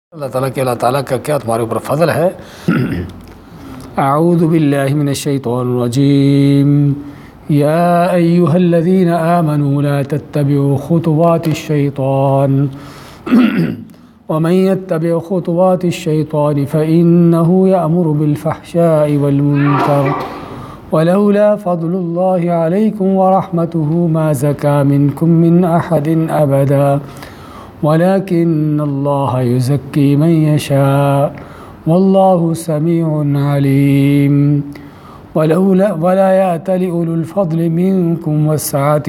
اللہ تعالیٰ کا کیا تمہارے اوپر فضل ہے۔ اعوذ باللہ من الشیطان الرجیم یا ایہا الذین آمنوا لا تتبعوا خطوات الشیطان ومن يتبع خطوات الشیطان فإنه يأمر بالفحشاء والمنکر ولولا فضل اللہ علیکم ورحمته ما زکا منکم من احد ابدا ولكن الله يزكي من يشاء والله سميع عليم ولا يأتل أولو الفضل منكم والسعة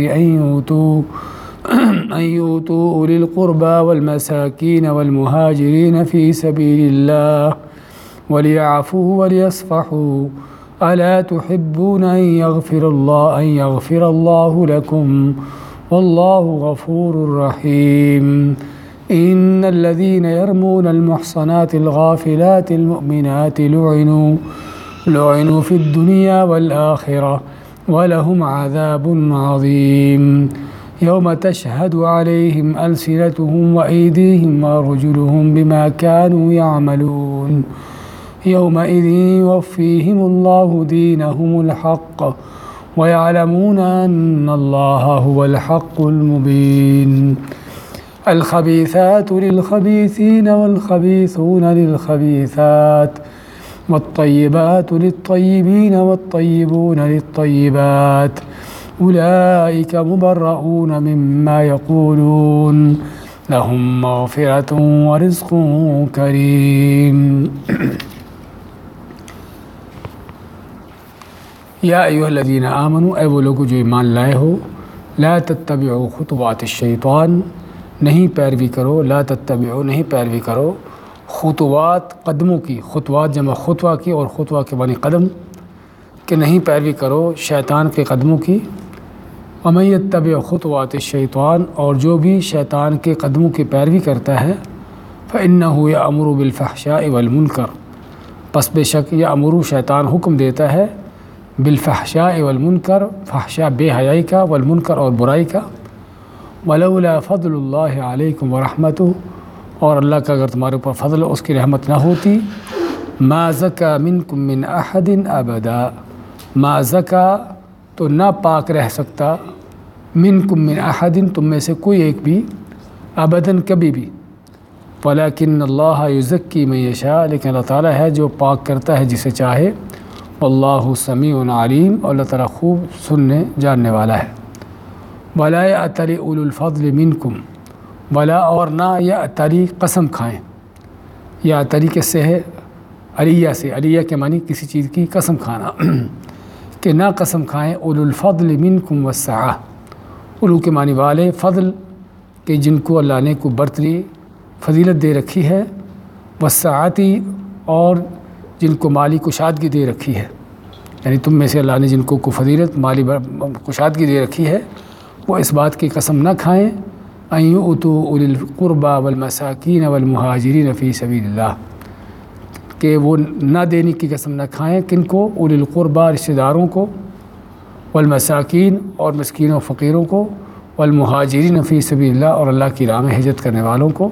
أن يؤتوا أولي القربى والمساكين والمهاجرين في سبيل الله وليعفوا وليصفحوا ألا تحبون أن يغفر الله لكم والله غفور رحيم إن الذين يرمون المحصنات الغافلات المؤمنات لعنوا في الدنيا والآخرة ولهم عذاب عظيم يوم تشهد عليهم ألسنتهم وأيديهم وأرجلهم بما كانوا يعملون يومئذ يوفيهم الله دينهم الحق ويعلمون أن الله هو الحق المبين الخبيثات للخبيثين والخبيثون للخبيثات والطيبات للطيبين والطيبون للطيبات أولئك مبرؤون مما يقولون لهم مغفرة ورزق كريم یا ایھا الذین آمنوا، اے وہ لوگوں جو ایمان لائے ہو، لا تتبعوا خطوات الشیطان، نہیں پیروی کرو، لا تتبعوا نہیں پیروی کرو، خطوات قدموں کی، خطوات جمع خطوہ کی، اور خطوہ کے معنی قدم، کہ نہیں پیروی کرو شیطان کے قدموں کی۔ ومن یتبع خطوات الشیطان، اور جو بھی شیطان کے قدموں کی پیروی کرتا ہے، فإنہ یأمر بالفحشاء والمنکر، پس بے شک یأمر شیطان حکم دیتا ہے بالفحشاء والمنکر، فحشاء بے حیائی کا، والمنکر اور برائی کا۔ ولولا فضل اللہ علیکم ورحمتہ، اور اللہ کا اگر تمہارے اوپر فضل اس کی رحمت نہ ہوتی، ما زکا منکم من احد ابدا، ما زکا تو نہ پاک رہ سکتا، منکم من احد تم میں سے کوئی ایک بھی، ابداً کبھی بھی، ولکن اللہ یزکی من یشاء، لیکن اللہ تعالیٰ ہے جو پاک کرتا ہے جسے چاہے، واللہ سمیع علیم، اور اللہ تعالیٰ خوب سننے جاننے والا ہے۔ ولا یأتل اولو الفضل منکم، ولا اور نہ یأتلی قسم کھائیں، یأتلی کس سے ہے؟ علیہ سے، علیہ کے معنی کسی چیز کی قسم کھانا، کہ نہ قسم کھائیں اولو الفضل منکم والسعہ، اولو کے معنی والے، فضل کہ جن کو اللہ نے کو برتری فضیلت دے رکھی ہے، والسعاتی اور جن کو مالی کشادگی دے رکھی ہے، یعنی تم میں سے اللہ نے جن کو فضیلت مالی کشادگی دے رکھی ہے، وہ اس بات کی قسم نہ کھائیں ان یؤتوا اولی القربى والمساکین والمہاجرین فی سبیل اللہ، کہ وہ نہ دینے کی قسم نہ کھائیں، کن کو؟ اولی القربى رشتہ داروں کو، والمساکین اور مسکینوں و فقیروں کو، والمہاجرین فی سبیل اللہ اور اللہ کی راہ میں ہجرت کرنے والوں کو،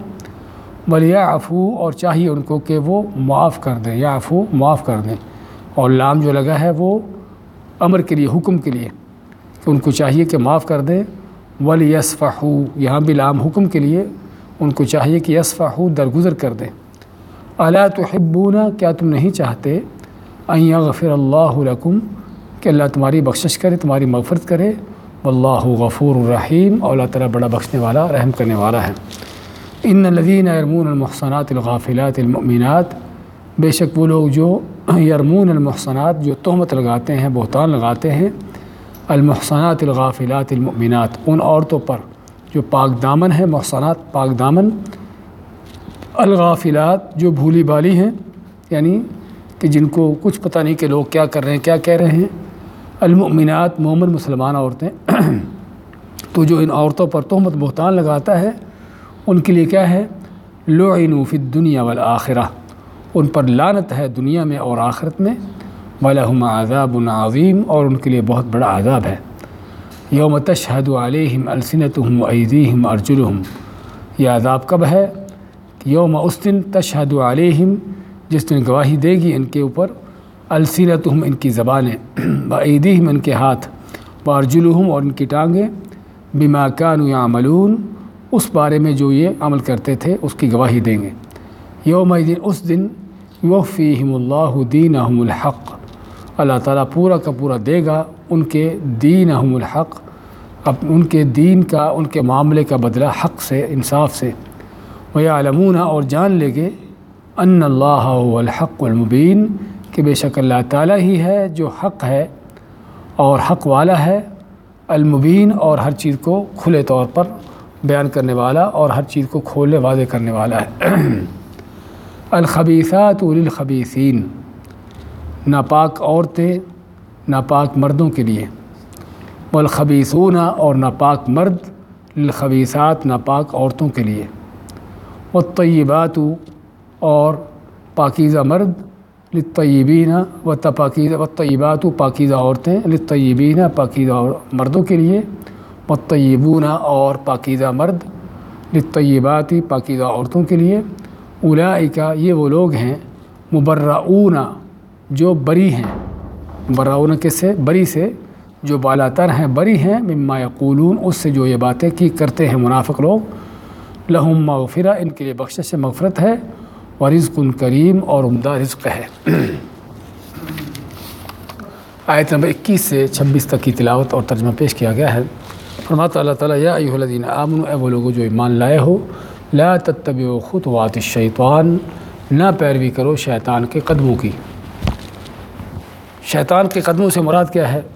ولیعفوا اور چاہیے ان کو کہ وہ معاف کر دیں، یعفو معاف کر دیں، اور لام جو لگا ہے وہ امر کے لیے، حکم کے لیے، کہ ان کو چاہیے کہ معاف کر دیں، ولیصفحوا یہاں بھی لام حکم کے لیے، ان کو چاہیے کہ یصفحوا درگزر کر دیں۔ الا تحبون کیا تم نہیں چاہتے، ان یغفر اللہ لکم کہ اللہ تمہاری بخشش کرے، تمہاری مغفرت کرے، واللہ غفور الرحیم اور اللہ تعالیٰ بڑا بخشنے والا رحم کرنے والا ہے۔ ان الذین یرمون المحصنات الغافلات المؤمنات، بے شک وہ لوگ جو یرمون المحصنات جو تہمت لگاتے ہیں، بہتان لگاتے ہیں، المحصنات الغافلات المؤمنات ان عورتوں پر جو پاک دامن ہے، محصنات پاک دامن، الغافلات جو بھولی بالی ہیں، یعنی کہ جن کو کچھ پتہ نہیں کہ لوگ کیا کر رہے ہیں، کیا کہہ رہے ہیں، المؤمنات مومن مسلمان عورتیں، تو جو ان عورتوں پر تہمت بہتان لگاتا ہے ان کے لیے کیا ہے؟ لعنوا فی الدنیا والآخرہ، ان پر لعنت ہے دنیا میں اور آخرت میں، وَلَهُمْ عَذَابٌ عَظِيمٌ اور ان کے لیے بہت بڑا عذاب ہے۔ یوم تشہد علیہم السنتہم وایدیہم وارجلہم، یہ عذاب کب ہے؟ کہ یوم اس دن تشہد علیہم جس دن گواہی دے گی ان کے اوپر السنتہم ان کی زبانیں وایدیہم ان کے ہاتھ وارجلہم اور ان کی ٹانگیں بما کانوا یعملون اس بارے میں جو یہ عمل کرتے تھے اس کی گواہی دیں گے۔ یومئذ اس دن یوفیہم اللہ دینہم الحق اللہ تعالیٰ پورا کا پورا دے گا ان کے دینہم الحق ان کے دین کا ان کے معاملے کا بدلہ حق سے انصاف سے ویعلمون اور جان لے گے ان اللہ هو الحق المبین کہ بے شک اللہ تعالیٰ ہی ہے جو حق ہے اور حق والا ہے المبین اور ہر چیز کو کھلے طور پر بیان کرنے والا اور ہر چیز کو کھولے واضح کرنے والا ہے۔ الخبیثات للخبیثین ناپاک عورتیں ناپاک مردوں کے لیے، والخبیثون اور ناپاک مرد للخبیثات ناپاک عورتوں کے لیے، والطیبات اور پاکیزہ مرد للطیبین والطیبات پاکیزہ عورتیں للطیبین پاکیزہ مردوں کے لیے، والطیبون اور پاکیزہ مرد للطیبات پاکیزہ عورتوں کے لیے، اولئک یہ وہ لوگ ہیں مبرؤون جو بری ہیں، مبرؤون کس سے؟ بری سے، جو بالا تر ہیں بری ہیں، مما یقولون اس سے جو یہ باتیں کی کرتے ہیں منافق لوگ، لہم مغفرہ ان کے لیے بخشش سے مغفرت ہے، ورزق کریم اور عمدہ رزق ہے۔ آیت نمبر 21 سے 26 تک کی تلاوت اور ترجمہ پیش کیا گیا ہے۔ فرماتا اللہ تعالیٰ یا ایھا الذین آمنوا اے وہ لوگوں جو ایمان لائے ہو، لا تتبعوا خطوات الشیطان نہ پیروی کرو شیطان کے قدموں کی۔ شیطان کے قدموں سے مراد کیا ہے؟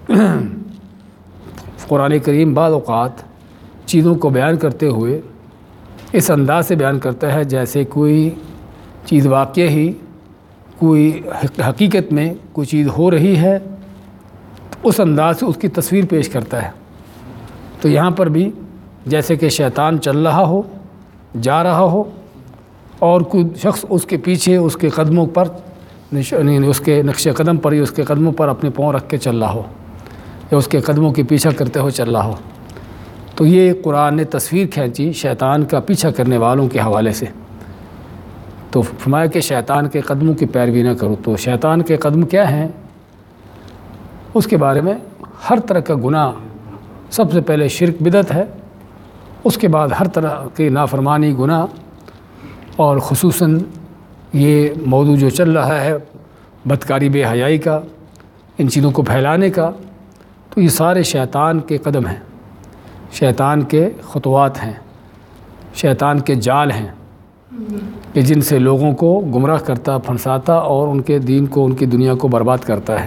قرآن کریم بعض اوقات چیزوں کو بیان کرتے ہوئے اس انداز سے بیان کرتا ہے جیسے کوئی چیز واقع ہی کوئی حقیقت میں کوئی چیز ہو رہی ہے، اس انداز سے اس کی تصویر پیش کرتا ہے۔ تو یہاں پر بھی جیسے کہ شیطان چل رہا ہو، جا رہا ہو، اور کوئی شخص اس کے پیچھے اس کے قدموں پر اس کے نقش قدم پر یا اس کے قدموں پر اپنے پاؤں رکھ کے چل رہا ہو، یا اس کے قدموں کے پیچھا کرتے ہوئے چل رہا ہو، تو یہ قرآن نے تصویر کھینچی شیطان کا پیچھا کرنے والوں کے حوالے سے۔ تو فرمایا کہ شیطان کے قدموں کی پیروی نہ کرو۔ تو شیطان کے قدم کیا ہیں؟ اس کے بارے میں ہر طرح کا گناہ، سب سے پہلے شرک بدعت ہے، اس کے بعد ہر طرح کی نافرمانی گناہ، اور خصوصاً یہ موضوع جو چل رہا ہے بدکاری بے حیائی کا، ان چیزوں کو پھیلانے کا، تو یہ سارے شیطان کے قدم ہیں، شیطان کے خطوات ہیں، شیطان کے جال ہیں کہ جن سے لوگوں کو گمراہ کرتا، پھنساتا اور ان کے دین کو، ان کی دنیا کو برباد کرتا ہے۔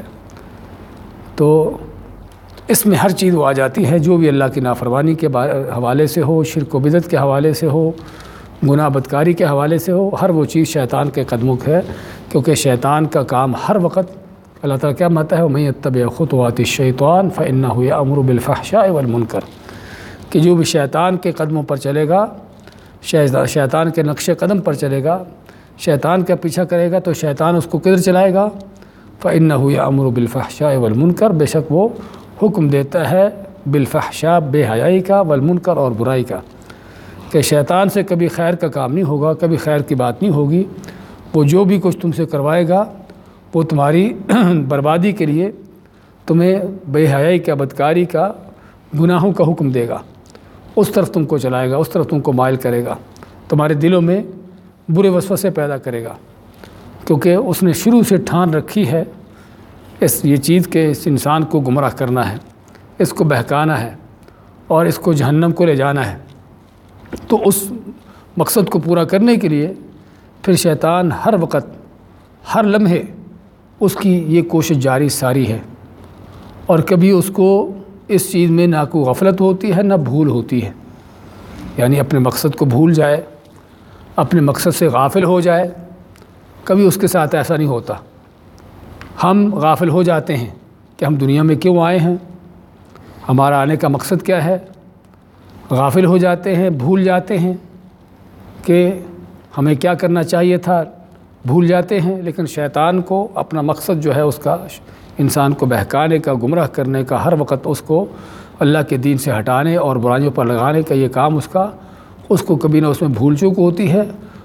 تو اس میں ہر چیز وہ آ جاتی ہے جو بھی اللہ کی نافرمانی کے حوالے سے ہو، شرک و بدعت کے حوالے سے ہو، گناہ بدکاری کے حوالے سے ہو، ہر وہ چیز شیطان کے قدموں ہے، کیونکہ شیطان کا کام ہر وقت اللہ تعالیٰ کیا ماتا ہے، وَمَن يَتَّبِعْ خُطُوَاتِ الشَّيْطَانِ فَإِنَّهُ يَأْمُرُ بِالْفَحْشَاءِ وَالْمُنكَرِ کہ جو بھی شیطان کے قدموں پر چلے گا، شیطان کے نقش قدم پر چلے گا، شیطان کا پیچھا کرے گا، تو شیطان اس کو کدھر چلائے گا؟ فَإِنَّهُ يَأْمُرُ بِالْفَحْشَاءِ وَالْمُنكَرِ بے شک وہ حکم دیتا ہے بالفحشاء بے حیائی کا، والمنکر اور برائی کا، کہ شیطان سے کبھی خیر کا کام نہیں ہوگا، کبھی خیر کی بات نہیں ہوگی، وہ جو بھی کچھ تم سے کروائے گا وہ تمہاری بربادی کے لیے تمہیں بے حیائی کا، بدکاری کا، گناہوں کا حکم دے گا، اس طرف تم کو چلائے گا، اس طرف تم کو مائل کرے گا، تمہارے دلوں میں برے وسوسے پیدا کرے گا، کیونکہ اس نے شروع سے ٹھان رکھی ہے یہ چیز کہ اس انسان کو گمراہ کرنا ہے، اس کو بہکانا ہے اور اس کو جہنم کو لے جانا ہے۔ تو اس مقصد کو پورا کرنے کے لیے پھر شیطان ہر وقت، ہر لمحے اس کی یہ کوشش جاری ساری ہے، اور کبھی اس کو اس چیز میں نہ کوئی غفلت ہوتی ہے نہ بھول ہوتی ہے، یعنی اپنے مقصد کو بھول جائے، اپنے مقصد سے غافل ہو جائے، کبھی اس کے ساتھ ایسا نہیں ہوتا۔ ہم غافل ہو جاتے ہیں کہ ہم دنیا میں کیوں آئے ہیں، ہمارا آنے کا مقصد کیا ہے، غافل ہو جاتے ہیں، بھول جاتے ہیں کہ ہمیں کیا کرنا چاہیے تھا، بھول جاتے ہیں۔ لیکن شیطان کو اپنا مقصد جو ہے اس کا انسان کو بہکانے کا، گمراہ کرنے کا، ہر وقت اس کو اللہ کے دین سے ہٹانے اور برائیوں پر لگانے کا یہ کام اس کو کبھی نہ اس میں بھول چوک ہوتی ہے،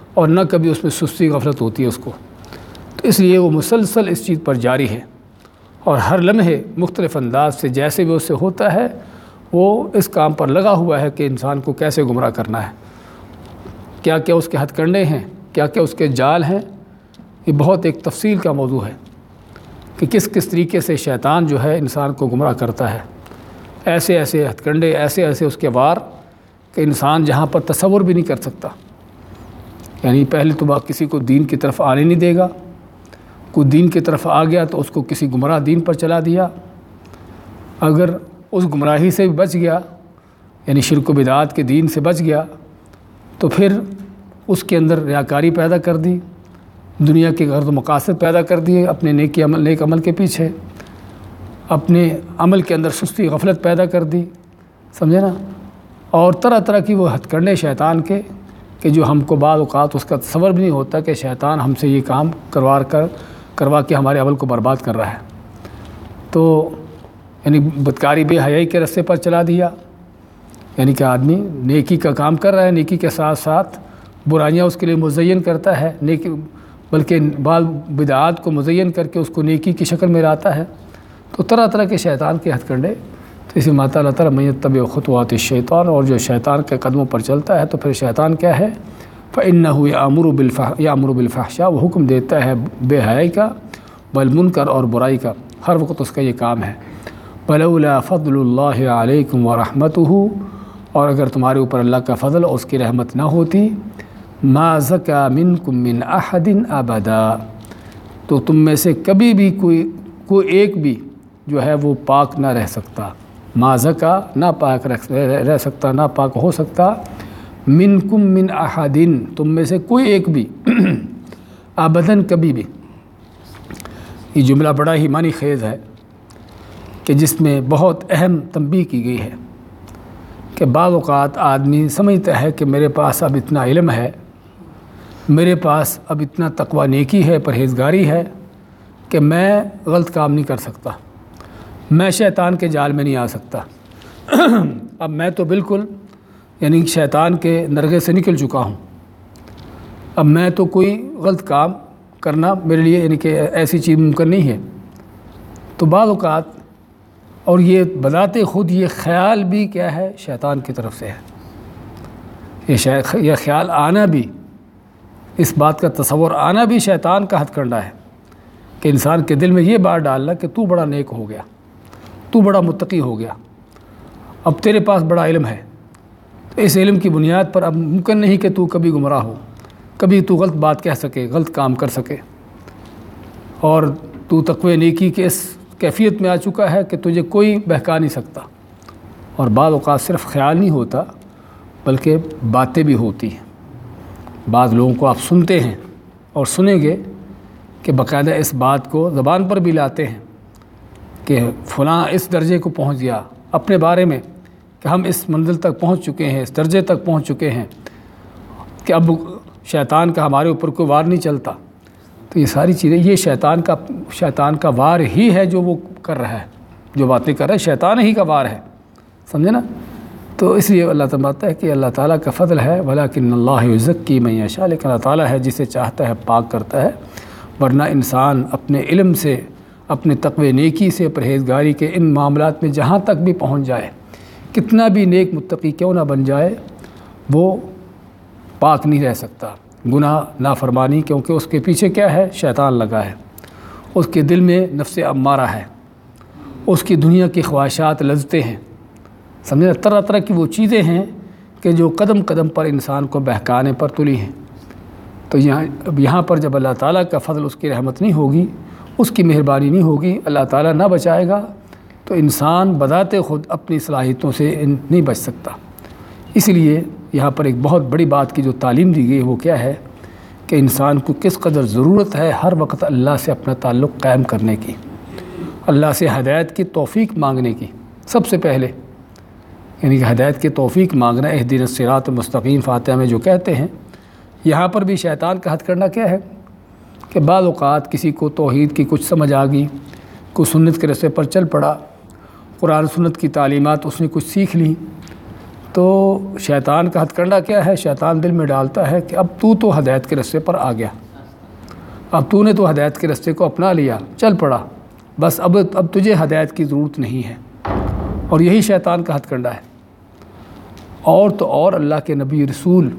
اور نہ کبھی اس میں سستی غفلت ہوتی ہے اس کو، تو اس لیے وہ مسلسل اس چیز پر جاری ہے، اور ہر لمحے مختلف انداز سے جیسے بھی اس سے ہوتا ہے وہ اس کام پر لگا ہوا ہے کہ انسان کو کیسے گمراہ کرنا ہے، کیا کیا اس کے ہتھ کنڈے ہیں، کیا کیا اس کے جال ہیں۔ یہ بہت ایک تفصیل کا موضوع ہے کہ کس کس طریقے سے شیطان جو ہے انسان کو گمراہ کرتا ہے، ایسے ایسے ہتھ کنڈے، ایسے ایسے اس کے وار کہ انسان جہاں پر تصور بھی نہیں کر سکتا۔ یعنی پہلے تو کسی کو دین کی طرف آنے نہیں دے گا، کوئی دین کی طرف آ گیا تو اس کو کسی گمراہ دین پر چلا دیا، اگر اس گمراہی سے بچ گیا یعنی شرک و بدعات کے دین سے بچ گیا تو پھر اس کے اندر ریاکاری پیدا کر دی، دنیا کے غرض و مقاصد پیدا کر دیے اپنے نیک عمل کے پیچھے، اپنے عمل کے اندر سستی غفلت پیدا کر دی، سمجھے نا، اور طرح طرح کی وہ ہتھ کنڈے شیطان کے کہ جو ہم کو بعض اوقات اس کا تصور بھی نہیں ہوتا کہ شیطان ہم سے یہ کام کروا کے ہمارے عمل کو برباد کر رہا ہے۔ تو یعنی بدکاری بے حیائی کے رستے پر چلا دیا، یعنی کہ آدمی نیکی کا کام کر رہا ہے، نیکی کے ساتھ ساتھ برائیاں اس کے لیے مزین کرتا ہے، نیکی بلکہ بعض بدعات کو مزین کر کے اس کو نیکی کی شکل میں لاتا ہے، تو طرح طرح کے شیطان کے ہتھ کنڈے۔ تو اسی ماتا اللہ تعالیٰ من یتبع خطوات الشیطان، اور جو شیطان کے قدموں پر چلتا ہے تو پھر شیطان کیا ہے، فإنہ یأمر بالفحشاء، وہ حکم دیتا ہے بے حیائی کا، والمنکر اور برائی کا، ہر وقت اس کا یہ کام ہے۔ ولولا فضل اللہ علیکم ورحمتہ، اور اگر تمہارے اوپر اللہ کا فضل اور اس کی رحمت نہ ہوتی، ما زکا منکم من احد ابدا، تو تم میں سے کبھی بھی کوئی ایک بھی جو ہے وہ پاک نہ رہ سکتا، ما زکا نہ پاک رہ سکتا، نہ پاک ہو سکتا، منکم من احد تم میں سے کوئی ایک بھی، ابداً کبھی بھی۔ یہ جملہ بڑا ہی معنی خیز ہے کہ جس میں بہت اہم تنبیہ کی گئی ہے کہ بعض اوقات آدمی سمجھتا ہے کہ میرے پاس اب اتنا علم ہے، میرے پاس اب اتنا تقوی نیکی ہے، پرہیزگاری ہے کہ میں غلط کام نہیں کر سکتا، میں شیطان کے جال میں نہیں آ سکتا، اب میں تو بالکل یعنی شیطان کے نرغے سے نکل چکا ہوں، اب میں تو کوئی غلط کام کرنا میرے لیے یعنی کہ ایسی چیز ممکن نہیں ہے۔ تو بعض اوقات اور یہ بذات خود یہ خیال بھی کیا ہے، شیطان کی طرف سے ہے، یہ خیال آنا بھی، اس بات کا تصور آنا بھی شیطان کا ہتھ کنڈا ہے کہ انسان کے دل میں یہ بات ڈالنا کہ تو بڑا نیک ہو گیا، تو بڑا متقی ہو گیا، اب تیرے پاس بڑا علم ہے، تو اس علم کی بنیاد پر اب ممکن نہیں کہ تو کبھی گمراہ ہو، کبھی تو غلط بات کہہ سکے، غلط کام کر سکے، اور تو تقوی نیکی کے اس کیفیت میں آ چکا ہے کہ تجھے کوئی بہکا نہیں سکتا۔ اور بعض اوقات صرف خیال نہیں ہوتا بلکہ باتیں بھی ہوتی ہیں۔ بعض لوگوں کو آپ سنتے ہیں اور سنیں گے کہ باقاعدہ اس بات کو زبان پر بھی لاتے ہیں کہ فلاں اس درجے کو پہنچ گیا اپنے بارے میں، کہ ہم اس منزل تک پہنچ چکے ہیں، اس درجے تک پہنچ چکے ہیں کہ اب شیطان کا ہمارے اوپر کوئی وار نہیں چلتا۔ تو یہ ساری چیزیں یہ شیطان کا وار ہی ہے جو وہ کر رہا ہے، جو باتیں کر رہا ہے شیطان ہی کا وار ہے، سمجھے نا۔ تو اس لیے اللہ تعالیٰ بتاتا ہے کہ اللہ تعالیٰ کا فضل ہے، ولیکن اللہ یزکی من یشاء، لیکن اللہ تعالیٰ ہے جسے چاہتا ہے پاک کرتا ہے، ورنہ انسان اپنے علم سے، اپنے تقوی نیکی سے، پرہیزگاری کے ان معاملات میں جہاں تک بھی پہنچ جائے، کتنا بھی نیک متقی کیوں نہ بن جائے، وہ پاک نہیں رہ سکتا گناہ نافرمانی، کیونکہ اس کے پیچھے کیا ہے، شیطان لگا ہے، اس کے دل میں نفس امارہ ہے، اس کی دنیا کی خواہشات لذتیں ہیں، سمجھے، طرح طرح کی وہ چیزیں ہیں کہ جو قدم قدم پر انسان کو بہکانے پر تلی ہیں۔ تو یہاں پر جب اللہ تعالیٰ کا فضل، اس کی رحمت نہیں ہوگی، اس کی مہربانی نہیں ہوگی، اللہ تعالیٰ نہ بچائے گا، تو انسان بذات خود اپنی صلاحیتوں سے نہیں بچ سکتا۔ اس لیے یہاں پر ایک بہت بڑی بات کی جو تعلیم دی گئی وہ کیا ہے کہ انسان کو کس قدر ضرورت ہے ہر وقت اللہ سے اپنا تعلق قائم کرنے کی، اللہ سے ہدایت کی توفیق مانگنے کی، سب سے پہلے یعنی کہ ہدایت کی توفیق مانگنا، اہدنا الصراط المستقیم فاتحہ میں جو کہتے ہیں، یہاں پر بھی شیطان کا ہتھ کرنا کیا ہے کہ بعض اوقات کسی کو توحید کی کچھ سمجھ آ گئی، کوئی سنت کے رستے پر چل پڑا، قرآن سنت کی تعلیمات اس نے کچھ سیکھ لی، تو شیطان کا ہتھ کنڈا کیا ہے؟ شیطان دل میں ڈالتا ہے کہ اب تو ہدایت کے رستے پر آ گیا، اب تو نے تو ہدایت کے رستے کو اپنا لیا، چل پڑا، بس اب تجھے ہدایت کی ضرورت نہیں ہے۔ اور یہی شیطان کا ہتھ کنڈا ہے۔ اور تو اور اللہ کے نبی رسول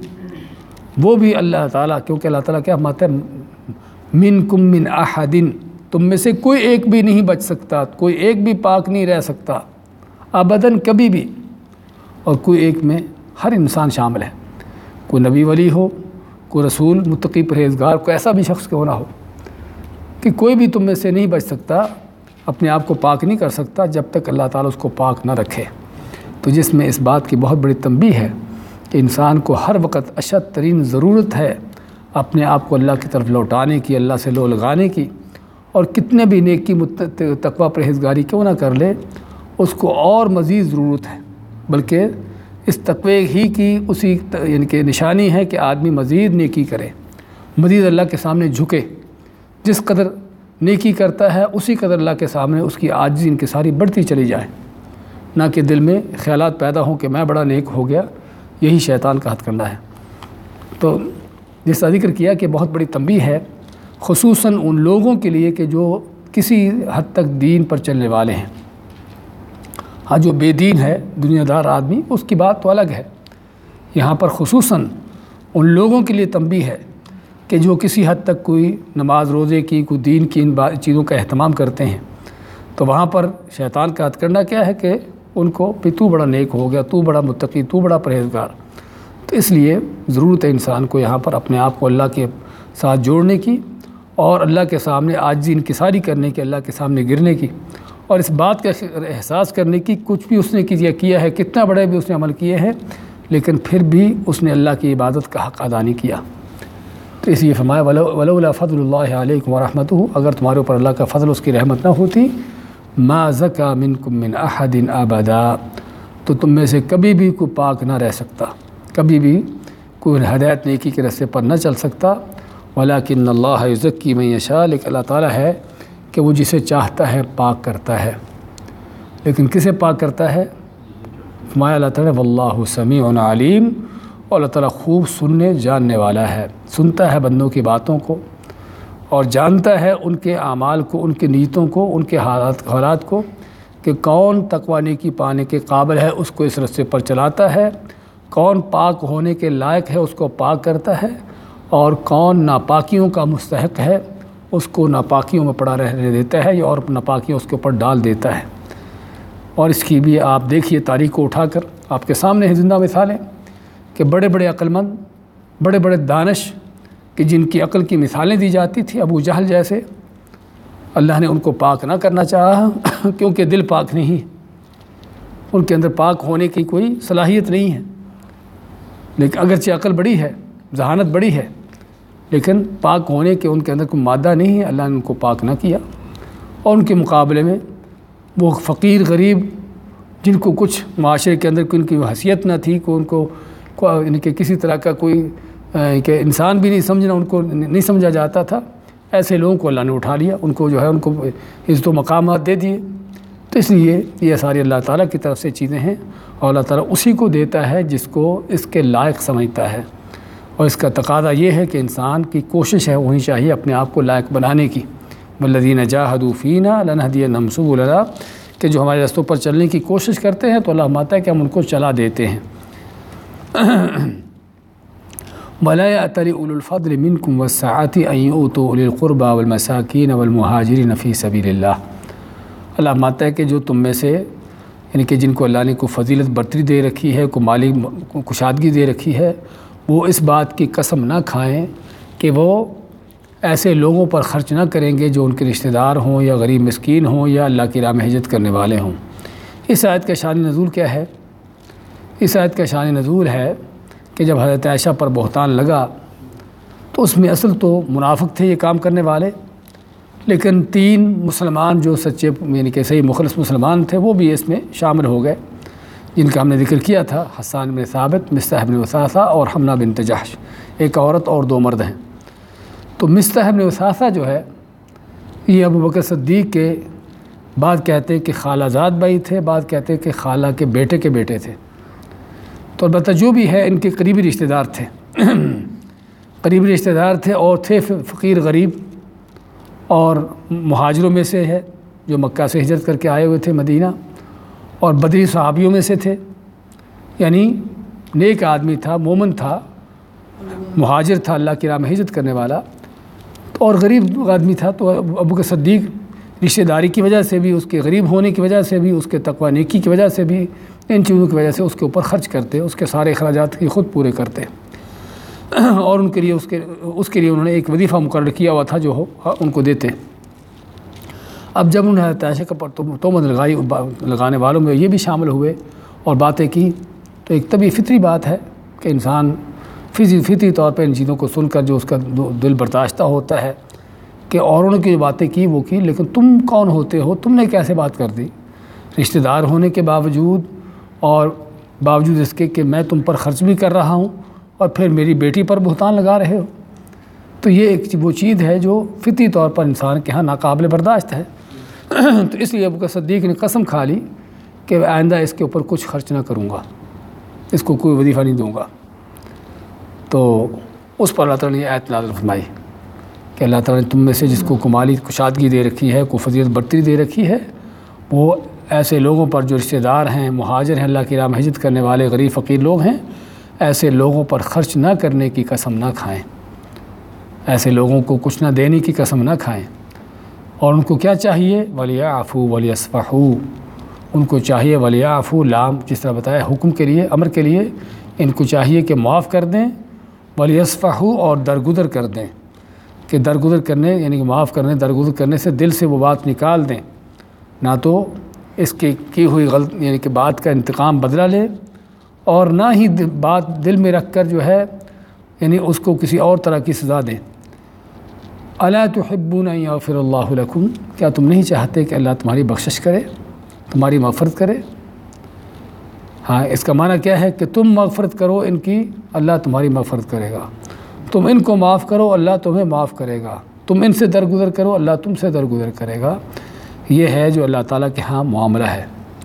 وہ بھی اللہ تعالیٰ، کیونکہ اللہ تعالیٰ کیا فرماتا ہے؟ منکم من احد، تم میں سے کوئی ایک بھی نہیں بچ سکتا، کوئی ایک بھی پاک نہیں رہ سکتا ابداً، کبھی بھی۔ اور کوئی ایک میں ہر انسان شامل ہے، کوئی نبی ولی ہو، کوئی رسول، متقی، پرہیزگار، کوئی ایسا بھی شخص کیوں نہ ہو، کہ کوئی بھی تم میں سے نہیں بچ سکتا، اپنے آپ کو پاک نہیں کر سکتا جب تک اللہ تعالیٰ اس کو پاک نہ رکھے۔ تو جس میں اس بات کی بہت بڑی تنبیہ ہے کہ انسان کو ہر وقت اشد ترین ضرورت ہے اپنے آپ کو اللہ کی طرف لوٹانے کی، اللہ سے لو لگانے کی، اور کتنے بھی نیکی تقوی پرہیزگاری کیوں نہ کر لے، اس کو اور مزید ضرورت ہے، بلکہ اس تقوی ہی کی اسی یعنی کہ نشانی ہے کہ آدمی مزید نیکی کرے، مزید اللہ کے سامنے جھکے، جس قدر نیکی کرتا ہے اسی قدر اللہ کے سامنے اس کی عاجزی انکساری بڑھتی چلی جائے، نہ کہ دل میں خیالات پیدا ہوں کہ میں بڑا نیک ہو گیا۔ یہی شیطان کا ہتھ کنڈا ہے۔ تو جس کا ذکر کیا کہ بہت بڑی تنبیہ ہے، خصوصاً ان لوگوں کے لیے کہ جو کسی حد تک دین پر چلنے والے ہیں۔ ہاں، جو بے دین ہے، دنیا دار آدمی، اس کی بات تو الگ ہے۔ یہاں پر خصوصاً ان لوگوں کے لیے تنبیہ ہے کہ جو کسی حد تک کوئی نماز روزے کی، کوئی دین کی ان چیزوں کا اہتمام کرتے ہیں، تو وہاں پر شیطان کا ہتھ کنڈا کیا ہے کہ ان کو بھی تو بڑا نیک ہو گیا، تو بڑا متقی، تو بڑا پرہیزگار۔ تو اس لیے ضرورت ہے انسان کو یہاں پر اپنے آپ کو اللہ کے ساتھ جوڑنے کی، اور اللہ کے سامنے عاجزی انکساری کرنے کی، اللہ کے سامنے گرنے کی، اور اس بات کا احساس کرنے کی کچھ بھی اس نے کیا ہے، کتنا بڑے بھی اس نے عمل کیے ہیں، لیکن پھر بھی اس نے اللہ کی عبادت کا حق ادا نہیں کیا۔ تو اس لیے فرمایا ولولا فضل اللہ علیکم ورحمتہ، اگر تمہارے اوپر اللہ کا فضل، اس کی رحمت نہ ہوتی، ما زکا منکم من احد ابدا، تو تم میں سے کبھی بھی کوئی پاک نہ رہ سکتا، کبھی بھی کوئی ہدایت نیکی کے راستے پر نہ چل سکتا۔ ولکن اللہ یزکی من یشاء، لیکن اللہ تعالیٰ ہے کہ وہ جسے چاہتا ہے پاک کرتا ہے۔ لیکن کسے پاک کرتا ہے؟ فرمایا اللہ تعالیٰ واللہ سمیع علیم، اور اللہ تعالیٰ خوب سننے جاننے والا ہے، سنتا ہے بندوں کی باتوں کو اور جانتا ہے ان کے اعمال کو، ان کے نیتوں کو، ان کے حالات کو، کہ کون تقوی نیکی پانے کے قابل ہے اس کو اس رستے پر چلاتا ہے، کون پاک ہونے کے لائق ہے اس کو پاک کرتا ہے، اور کون ناپاکیوں کا مستحق ہے اس کو ناپاکیوں میں پڑا رہنے دیتا ہے، اور ناپاکیوں اس کے اوپر ڈال دیتا ہے۔ اور اس کی بھی آپ دیکھیے تاریخ کو اٹھا کر، آپ کے سامنے ہیں زندہ مثالیں کہ بڑے بڑے عقلمند، بڑے بڑے دانش، کہ جن کی عقل کی مثالیں دی جاتی تھی، ابو جہل جیسے، اللہ نے ان کو پاک نہ کرنا چاہا کیونکہ دل پاک نہیں، ان کے اندر پاک ہونے کی کوئی صلاحیت نہیں ہے۔ لیکن اگرچہ عقل بڑی ہے، ذہانت بڑی ہے، لیکن پاک ہونے کے ان کے اندر کوئی مادہ نہیں ہے، اللہ نے ان کو پاک نہ کیا۔ اور ان کے مقابلے میں وہ فقیر غریب، جن کو کچھ معاشرے کے اندر ان کی حیثیت نہ تھی، ان کو ان کے کسی طرح کا کوئی کہ انسان بھی نہیں سمجھنا، ان کو نہیں سمجھا جاتا تھا، ایسے لوگوں کو اللہ نے اٹھا لیا، ان کو جو ہے ان کو عزت و مقامات دے دیے۔ تو اس لیے یہ ساری اللہ تعالیٰ کی طرف سے چیزیں ہیں، اور اللہ تعالیٰ اسی کو دیتا ہے جس کو اس کے لائق سمجھتا ہے، اور اس کا تقاضا یہ ہے کہ انسان کی کوشش ہے ہونی چاہیے اپنے آپ کو لائق بنانے کی۔ والذین جاہدوا فینا لنہدینہم سبلنا، کہ جو ہمارے رستوں پر چلنے کی کوشش کرتے ہیں تو اللہ فرماتا ہے کہ ہم ان کو چلا دیتے ہیں۔ وَلَا يَأْتَلِ أُولُو الْفَضْلِ مِنْكُمْ وَالسَّعَةِ أَنْ يُؤْتُوا أُولِي الْقُرْبَى وَالْمَسَاكِينَ وَالْمُهَاجِرِينَ فِي سَبِيلِ اللَّهِ، اللہ فرماتا ہے کہ جو تم میں سے یعنی کہ جن کو اللہ نے کوئی فضیلت برتری دے رکھی ہے، کوئی مالی کشادگی دے رکھی ہے، وہ اس بات کی قسم نہ کھائیں کہ وہ ایسے لوگوں پر خرچ نہ کریں گے جو ان کے رشتہ دار ہوں یا غریب مسکین ہوں یا اللہ کی راہ میں ہجرت کرنے والے ہوں۔ اس آیت کا شان نزول کیا ہے؟ اس آیت کا شان نزول ہے کہ جب حضرت عائشہ پر بہتان لگا تو اس میں اصل تو منافق تھے یہ کام کرنے والے، لیکن 3 مسلمان جو سچے یعنی کہ صحیح مخلص مسلمان تھے وہ بھی اس میں شامل ہو گئے، جن کا ہم نے ذکر کیا تھا، حسان بن ثابت، مصطح بن وثاثہ اور حمنہ بنت جحش، ایک عورت اور 2 مرد ہیں۔ تو مصطح بن وثاثہ جو ہے یہ ابو بکر صدیق کے بعد کہتے ہیں کہ خالہ زاد بھائی تھے، بعد کہتے ہیں کہ خالہ کے بیٹے تھے۔ تو البتہ جو بھی ہے ان کے قریبی رشتہ دار تھے قریبی رشتہ دار تھے اور تھے فقیر غریب، اور مہاجروں میں سے ہے جو مکہ سے ہجرت کر کے آئے ہوئے تھے مدینہ، اور بدری صحابیوں میں سے تھے، یعنی نیک آدمی تھا، مومن تھا، مہاجر تھا، اللہ کی راہ میں ہجرت کرنے والا، اور غریب آدمی تھا۔ تو ابو بکر صدیق رشتہ داری کی وجہ سے بھی، اس کے غریب ہونے کی وجہ سے بھی، اس کے تقوی نیکی کی وجہ سے بھی، ان چیزوں کی وجہ سے اس کے اوپر خرچ کرتے، اس کے سارے اخراجات کی خود پورے کرتے، اور ان کے لیے اس کے لیے انہوں نے ایک وظیفہ مقرر کیا ہوا تھا جو ان کو دیتے۔ اب جب انہوں نے حضرت عائشہ پر تہمت لگانے والوں میں یہ بھی شامل ہوئے اور باتیں کی، تو ایک طبی فطری بات ہے کہ انسان فطری طور پہ ان چیزوں کو سن کر جو اس کا دل برداشتہ ہوتا ہے کہ اوروں نے جو باتیں کی وہ کی، لیکن تم کون ہوتے ہو، تم نے کیسے بات کر دی رشتہ دار ہونے کے باوجود، اور باوجود اس کے کہ میں تم پر خرچ بھی کر رہا ہوں اور پھر میری بیٹی پر بہتان لگا رہے ہو۔ تو یہ ایک وہ چیز ہے جو فطری طور پر انسان کے ہاں ناقابل برداشت ہے۔ تو اس لیے ابو بکر صدیق نے قسم کھا لی کہ آئندہ اس کے اوپر کچھ خرچ نہ کروں گا، اس کو کوئی وظیفہ نہیں دوں گا۔ تو اس پر اللہ تعالیٰ نے آیت نازل فرمائی کہ اللہ تعالیٰ نے تم میں سے جس کو مالی کشادگی دے رکھی ہے، کو فضیلت برتری دے رکھی ہے، وہ ایسے لوگوں پر جو رشتہ دار ہیں، مہاجر ہیں، اللہ کی راہ میں ہجرت کرنے والے غریب فقیر لوگ ہیں، ایسے لوگوں پر خرچ نہ کرنے کی قسم نہ کھائیں، ایسے لوگوں کو کچھ نہ دینے کی قسم نہ کھائیں۔ اور ان کو کیا چاہیے؟ وَلْيَعْفُوا وَلْيَصْفَحُوا، ان کو چاہیے وَلْيَعْفُوا، لام جس طرح بتایا حکم کے لیے، امر کے لیے، ان کو چاہیے کہ معاف کر دیں، وَلْيَصْفَحُوا، اور درگزر کر دیں، کہ درگزر کرنے یعنی کہ معاف کرنے، درگزر کرنے سے دل سے وہ بات نکال دیں، نہ تو اس کی ہوئی یعنی کہ بات کا انتقام بدلہ لے، اور نہ ہی بات دل میں رکھ کر جو ہے یعنی اس کو کسی اور طرح کی سزا دیں۔ الا تحبون ان یغفر اللہ لکم، کیا تم نہیں چاہتے کہ اللہ تمہاری بخشش کرے، تمہاری مغفرت کرے؟ ہاں، اس کا معنی کیا ہے کہ تم مغفرت کرو ان کی، اللہ تمہاری مغفرت کرے گا، تم ان کو معاف کرو، اللہ تمہیں معاف کرے گا، تم ان سے درگزر کرو، اللہ تم سے درگزر کرے گا۔ یہ ہے جو اللہ تعالیٰ کے ہاں معاملہ ہے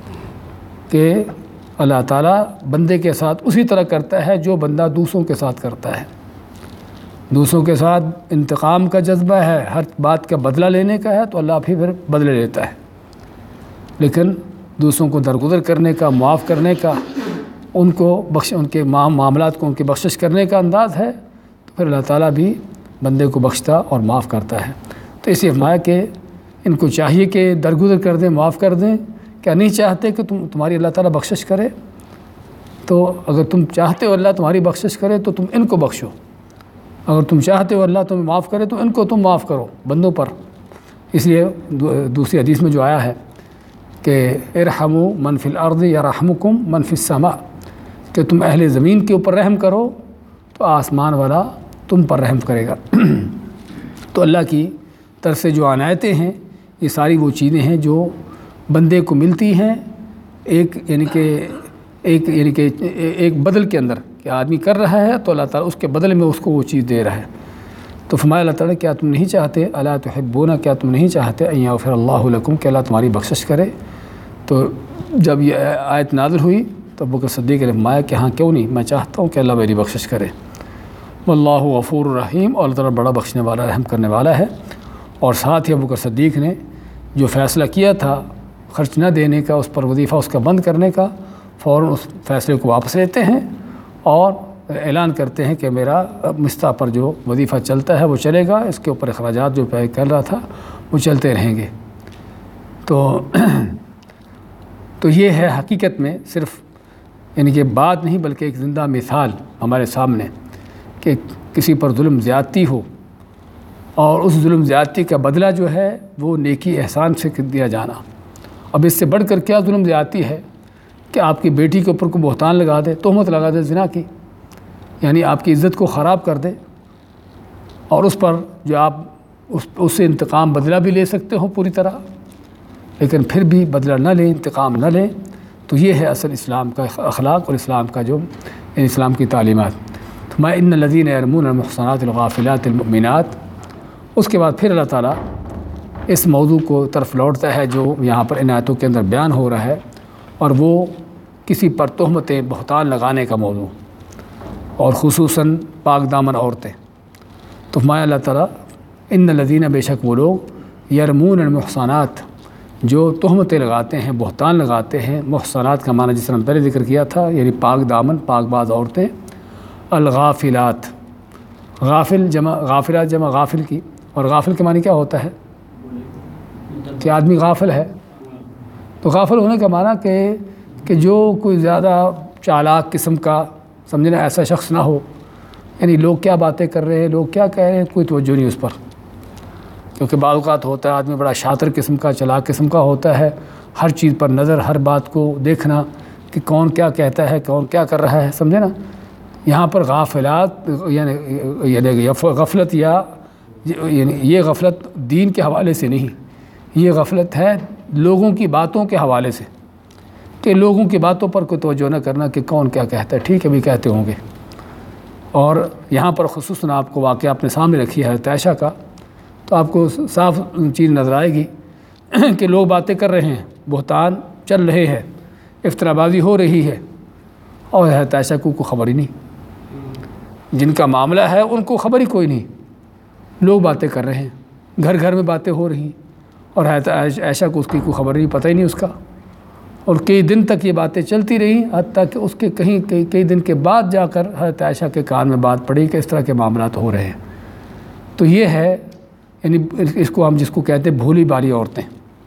کہ اللہ تعالیٰ بندے کے ساتھ اسی طرح کرتا ہے جو بندہ دوسروں کے ساتھ کرتا ہے۔ دوسروں کے ساتھ انتقام کا جذبہ ہے، ہر بات کا بدلہ لینے کا ہے، تو اللہ پھر بدلے لیتا ہے، لیکن دوسروں کو درگزر کرنے کا، معاف کرنے کا، ان کے معاملات کو ان کی بخشش کرنے کا انداز ہے، تو پھر اللہ تعالیٰ بھی بندے کو بخشتا اور معاف کرتا ہے۔ تو اسی فرمایا کہ ان کو چاہیے کہ درگزر کر دیں، معاف کر دیں۔ کیا نہیں چاہتے کہ تمہاری اللہ تعالیٰ بخشش کرے؟ تو اگر تم چاہتے ہو اللہ تمہاری بخشش کرے تو تم ان کو بخشو، اگر تم چاہتے ہو اللہ تمہیں معاف کرے تو ان کو تم معاف کرو بندوں پر۔ اس لیے دوسری حدیث میں جو آیا ہے کہ ارحموا من فی الارض یرحمکم من فی السماء، کہ تم اہل زمین کے اوپر رحم کرو تو آسمان والا تم پر رحم کرے گا۔ تو اللہ کی طرف سے جو عنایتیں ہیں، یہ ساری وہ چیزیں ہیں جو بندے کو ملتی ہیں ایک بدل کے اندر، کہ آدمی کر رہا ہے تو اللہ تعالیٰ اس کے بدل میں اس کو وہ چیز دے رہا ہے۔ تو فرمایا اللہ تعالیٰ کیا تم نہیں چاہتے، الا تحبون، کیا تم نہیں چاہتے ان یغفر اللہ لکم، کہ اللہ تمہاری بخشش کرے؟ تو جب یہ آیت نازل ہوئی تو ابو بکر صدیق نے فرمایا کہ ہاں کیوں نہیں، میں چاہتا ہوں کہ اللہ میری بخشش کرے۔ واللہ غفور الرحیم، اور اللہ تعالیٰ بڑا بخشنے والا، رحم کرنے والا ہے۔ اور ساتھ ہی ابو بکر صدیق نے جو فیصلہ کیا تھا خرچ نہ دینے کا، اس پر وظیفہ اس کا بند کرنے کا، فوراً اس فیصلے کو واپس لیتے ہیں اور اعلان کرتے ہیں کہ میرا مستہ پر جو وظیفہ چلتا ہے وہ چلے گا، اس کے اوپر اخراجات جو کر رہا تھا وہ چلتے رہیں گے۔ تو یہ ہے حقیقت میں صرف یعنی کہ بات نہیں بلکہ ایک زندہ مثال ہمارے سامنے کہ کسی پر ظلم زیادتی ہو اور اس ظلم زیادتی کا بدلہ جو ہے وہ نیکی احسان سے دیا جانا۔ اب اس سے بڑھ کر کیا ظلم زیادتی ہے کہ آپ کی بیٹی کے اوپر کو بہتان لگا دے، تہمت لگا دے زنا کی، یعنی آپ کی عزت کو خراب کر دے، اور اس پر جو آپ اس سے انتقام بدلہ بھی لے سکتے ہو پوری طرح، لیکن پھر بھی بدلہ نہ لیں، انتقام نہ لیں۔ تو یہ ہے اصل اسلام کا اخلاق اور اسلام کا جو اسلام کی تعلیمات۔ ما ان الذین یرمون المحصنات الغافلات المؤمنات، اس کے بعد پھر اللہ تعالیٰ اس موضوع کو طرف لوٹتا ہے جو یہاں پر ان آیتوں کے اندر بیان ہو رہا ہے، اور وہ کسی پر تہمتیں بہتان لگانے کا موضوع، اور خصوصاً پاک دامن عورتیں۔ تو فرمایا اللہ تعالیٰ ان الذین، بے شک وہ لوگ یرمون المحصنات، جو تہمتیں لگاتے ہیں، بہتان لگاتے ہیں۔ محصنات کا معنی جس طرح ہم پہلے ذکر کیا تھا، یعنی پاک دامن، پاک باز عورتیں۔ الغافلات، غافل جمع، غافلات جمع غافل کی، اور غافل کے معنی کیا ہوتا ہے کہ آدمی غافل ہے۔ تو غافل ہونے کا معنی کہ جو کوئی زیادہ چالاک قسم کا، سمجھنا ایسا شخص نہ ہو، یعنی لوگ کیا باتیں کر رہے ہیں، لوگ کیا کہہ رہے ہیں، کوئی توجہ نہیں اس پر، کیونکہ بعض اوقات ہوتا ہے آدمی بڑا شاطر قسم کا، چالاک قسم کا ہوتا ہے، ہر چیز پر نظر، ہر بات کو دیکھنا کہ کون کیا کہتا ہے، کون کیا کر رہا ہے، سمجھے نا۔ یہاں پر غافلات یعنی غفلت، یعنی یہ غفلت دین کے حوالے سے نہیں، یہ غفلت ہے لوگوں کی باتوں کے حوالے سے، کہ لوگوں کی باتوں پر کوئی توجہ نہ کرنا کہ کون کیا کہتا ہے، ٹھیک ہے بھی کہتے ہوں گے۔ اور یہاں پر خصوصاً آپ کو واقعہ اپنے سامنے رکھی ہے حضرت عائشہ کا، تو آپ کو صاف چیز نظر آئے گی کہ لوگ باتیں کر رہے ہیں، بہتان چل رہے ہیں، افترا بازی ہو رہی ہے، اور حضرت عائشہ کو کوئی خبر ہی نہیں۔ جن کا معاملہ ہے ان کو خبر ہی کوئی نہیں، لوگ باتیں کر رہے ہیں، گھر گھر میں باتیں ہو رہی، اور حضرت عائشہ کو اس کی کوئی خبر نہیں، پتہ ہی نہیں اس کا۔ اور کئی دن تک یہ باتیں چلتی رہیں، حتیٰ کہ اس کے کئی دن کے بعد جا کر حضرت عائشہ کے کان میں بات پڑی کہ اس طرح کے معاملات ہو رہے ہیں۔ تو یہ ہے یعنی اس کو ہم جس کو کہتے ہیں بھولی بھالی عورتیں،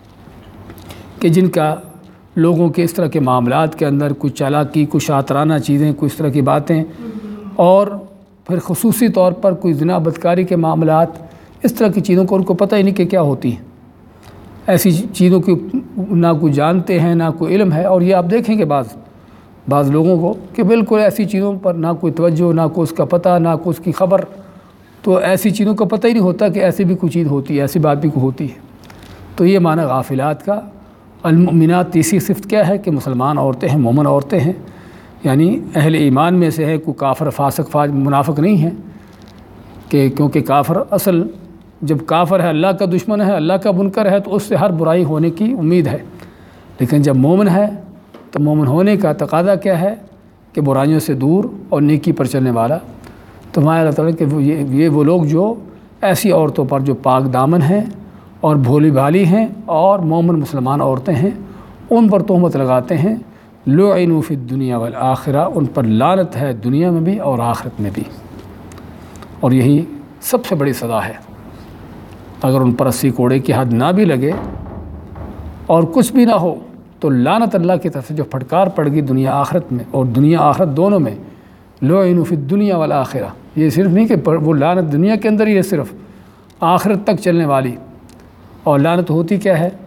کہ جن کا لوگوں کے اس طرح کے معاملات کے اندر کچھ چالاکی، کچھ شاطرانہ چیزیں، کچھ اس طرح کی باتیں، اور پھر خصوصی طور پر کوئی زنا بدکاری کے معاملات، اس طرح کی چیزوں کو ان کو پتہ ہی نہیں کہ کیا ہوتی ہیں، ایسی چیزوں کی نہ کوئی جانتے ہیں، نہ کوئی علم ہے۔ اور یہ آپ دیکھیں کہ بعض لوگوں کو کہ بالکل ایسی چیزوں پر نہ کوئی توجہ، نہ کوئی اس کا پتہ، نہ کوئی اس کی خبر، تو ایسی چیزوں کا پتہ ہی نہیں ہوتا کہ ایسی بھی کوئی چیز ہوتی ہے، ایسی بات بھی کوئی ہوتی ہے۔ تو یہ معنی غافلات کا۔ المؤمنات، تیسری صفت کیا ہے کہ مسلمان عورتیں ہیں، مومن عورتیں ہیں، یعنی اہل ایمان میں سے ہے، کوئی کافر، فاسق، منافق نہیں ہے، کہ کیونکہ کافر اصل جب کافر ہے، اللہ کا دشمن ہے، اللہ کا منکر ہے، تو اس سے ہر برائی ہونے کی امید ہے۔ لیکن جب مومن ہے تو مومن ہونے کا تقاضا کیا ہے کہ برائیوں سے دور اور نیکی پر چلنے والا۔ تو ہمارے اللہ تعالیٰ کہ یہ وہ لوگ جو ایسی عورتوں پر جو پاک دامن ہیں اور بھولی بھالی ہیں اور مومن مسلمان عورتیں ہیں، ان پر تہمت لگاتے ہیں، لعنوا فی الدنیا والآخرہ، ان پر لعنت ہے دنیا میں بھی اور آخرت میں بھی۔ اور یہی سب سے بڑی سزا ہے۔ اگر ان پر رسی کوڑے کی حد نہ بھی لگے اور کچھ بھی نہ ہو، تو لعنت اللہ کی طرف سے جو پھٹکار پڑ گئی دنیا آخرت میں، اور دنیا آخرت دونوں میں، لعنوا فی الدنیا والآخرہ، یہ صرف نہیں کہ وہ لعنت دنیا کے اندر ہی ہے، صرف آخرت تک چلنے والی۔ اور لعنت ہوتی کیا ہے؟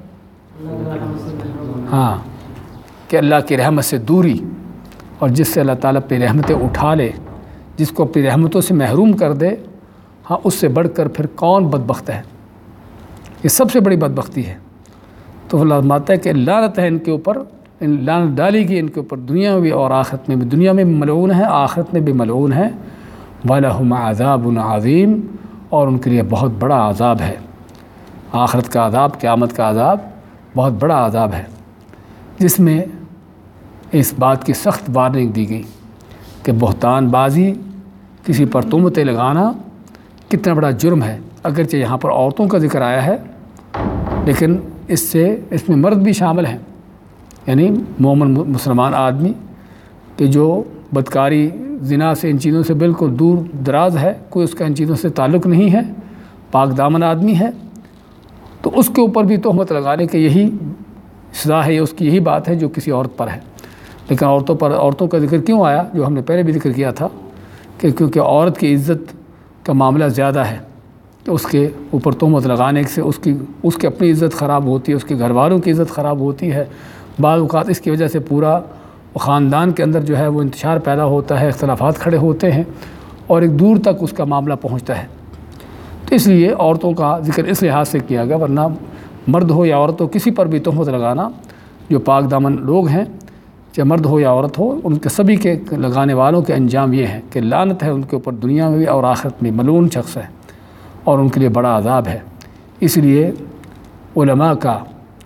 ہاں، کہ اللہ کی رحمت سے دوری، اور جس سے اللہ تعالیٰ اپنی رحمتیں اٹھا لے، جس کو اپنی رحمتوں سے محروم کر دے، ہاں اس سے بڑھ کر پھر کون بدبخت ہے؟ یہ سب سے بڑی بدبختی ہے۔ تو اللہ فرماتا ہے کہ لعنت ہے ان کے اوپر، لعنت ڈالی گئی ان کے اوپر دنیا میں بھی اور آخرت میں بھی، دنیا میں بھی ملعون ہے، آخرت میں بھی ملعون ہے۔ وَلَهُمْ عَذَابٌ عَظِيمٌ، اور ان کے لیے بہت بڑا عذاب ہے۔ آخرت کا عذاب، قیامت کا عذاب بہت بڑا عذاب ہے، جس میں اس بات کی سخت وارننگ دی گئی کہ بہتان بازی، کسی پر تہمتیں لگانا کتنا بڑا جرم ہے۔ اگرچہ یہاں پر عورتوں کا ذکر آیا ہے، لیکن اس میں مرد بھی شامل ہیں، یعنی مومن مسلمان آدمی کہ جو بدکاری، زنا سے، ان چیزوں سے بالکل دور دراز ہے، کوئی اس کا ان چیزوں سے تعلق نہیں ہے، پاک دامن آدمی ہے، تو اس کے اوپر بھی تہمت لگانے کے یہی سزا ہے، اس کی یہی بات ہے جو کسی عورت پر ہے۔ لیکن عورتوں کا ذکر کیوں آیا؟ جو ہم نے پہلے بھی ذکر کیا تھا کہ کیونکہ عورت کی عزت کا معاملہ زیادہ ہے، کہ اس کے اوپر تہمت لگانے سے اس کی اپنی عزت خراب ہوتی ہے، اس کے گھر والوں کی عزت خراب ہوتی ہے، بعض اوقات اس کی وجہ سے پورا خاندان کے اندر جو ہے وہ انتشار پیدا ہوتا ہے، اختلافات کھڑے ہوتے ہیں، اور ایک دور تک اس کا معاملہ پہنچتا ہے۔ تو اس لیے عورتوں کا ذکر اس لحاظ سے کیا گیا، ورنہ مرد ہو یا عورت ہو، کسی پر بھی تہمت لگانا، جو پاک دامن لوگ ہیں، چاہے مرد ہو یا عورت ہو، ان کے سبھی کے لگانے والوں کے انجام یہ ہے کہ لعنت ہے ان کے اوپر دنیا میں بھی اور آخرت میں، ملعون شخص ہے، اور ان کے لیے بڑا عذاب ہے۔ اس لیے علماء کا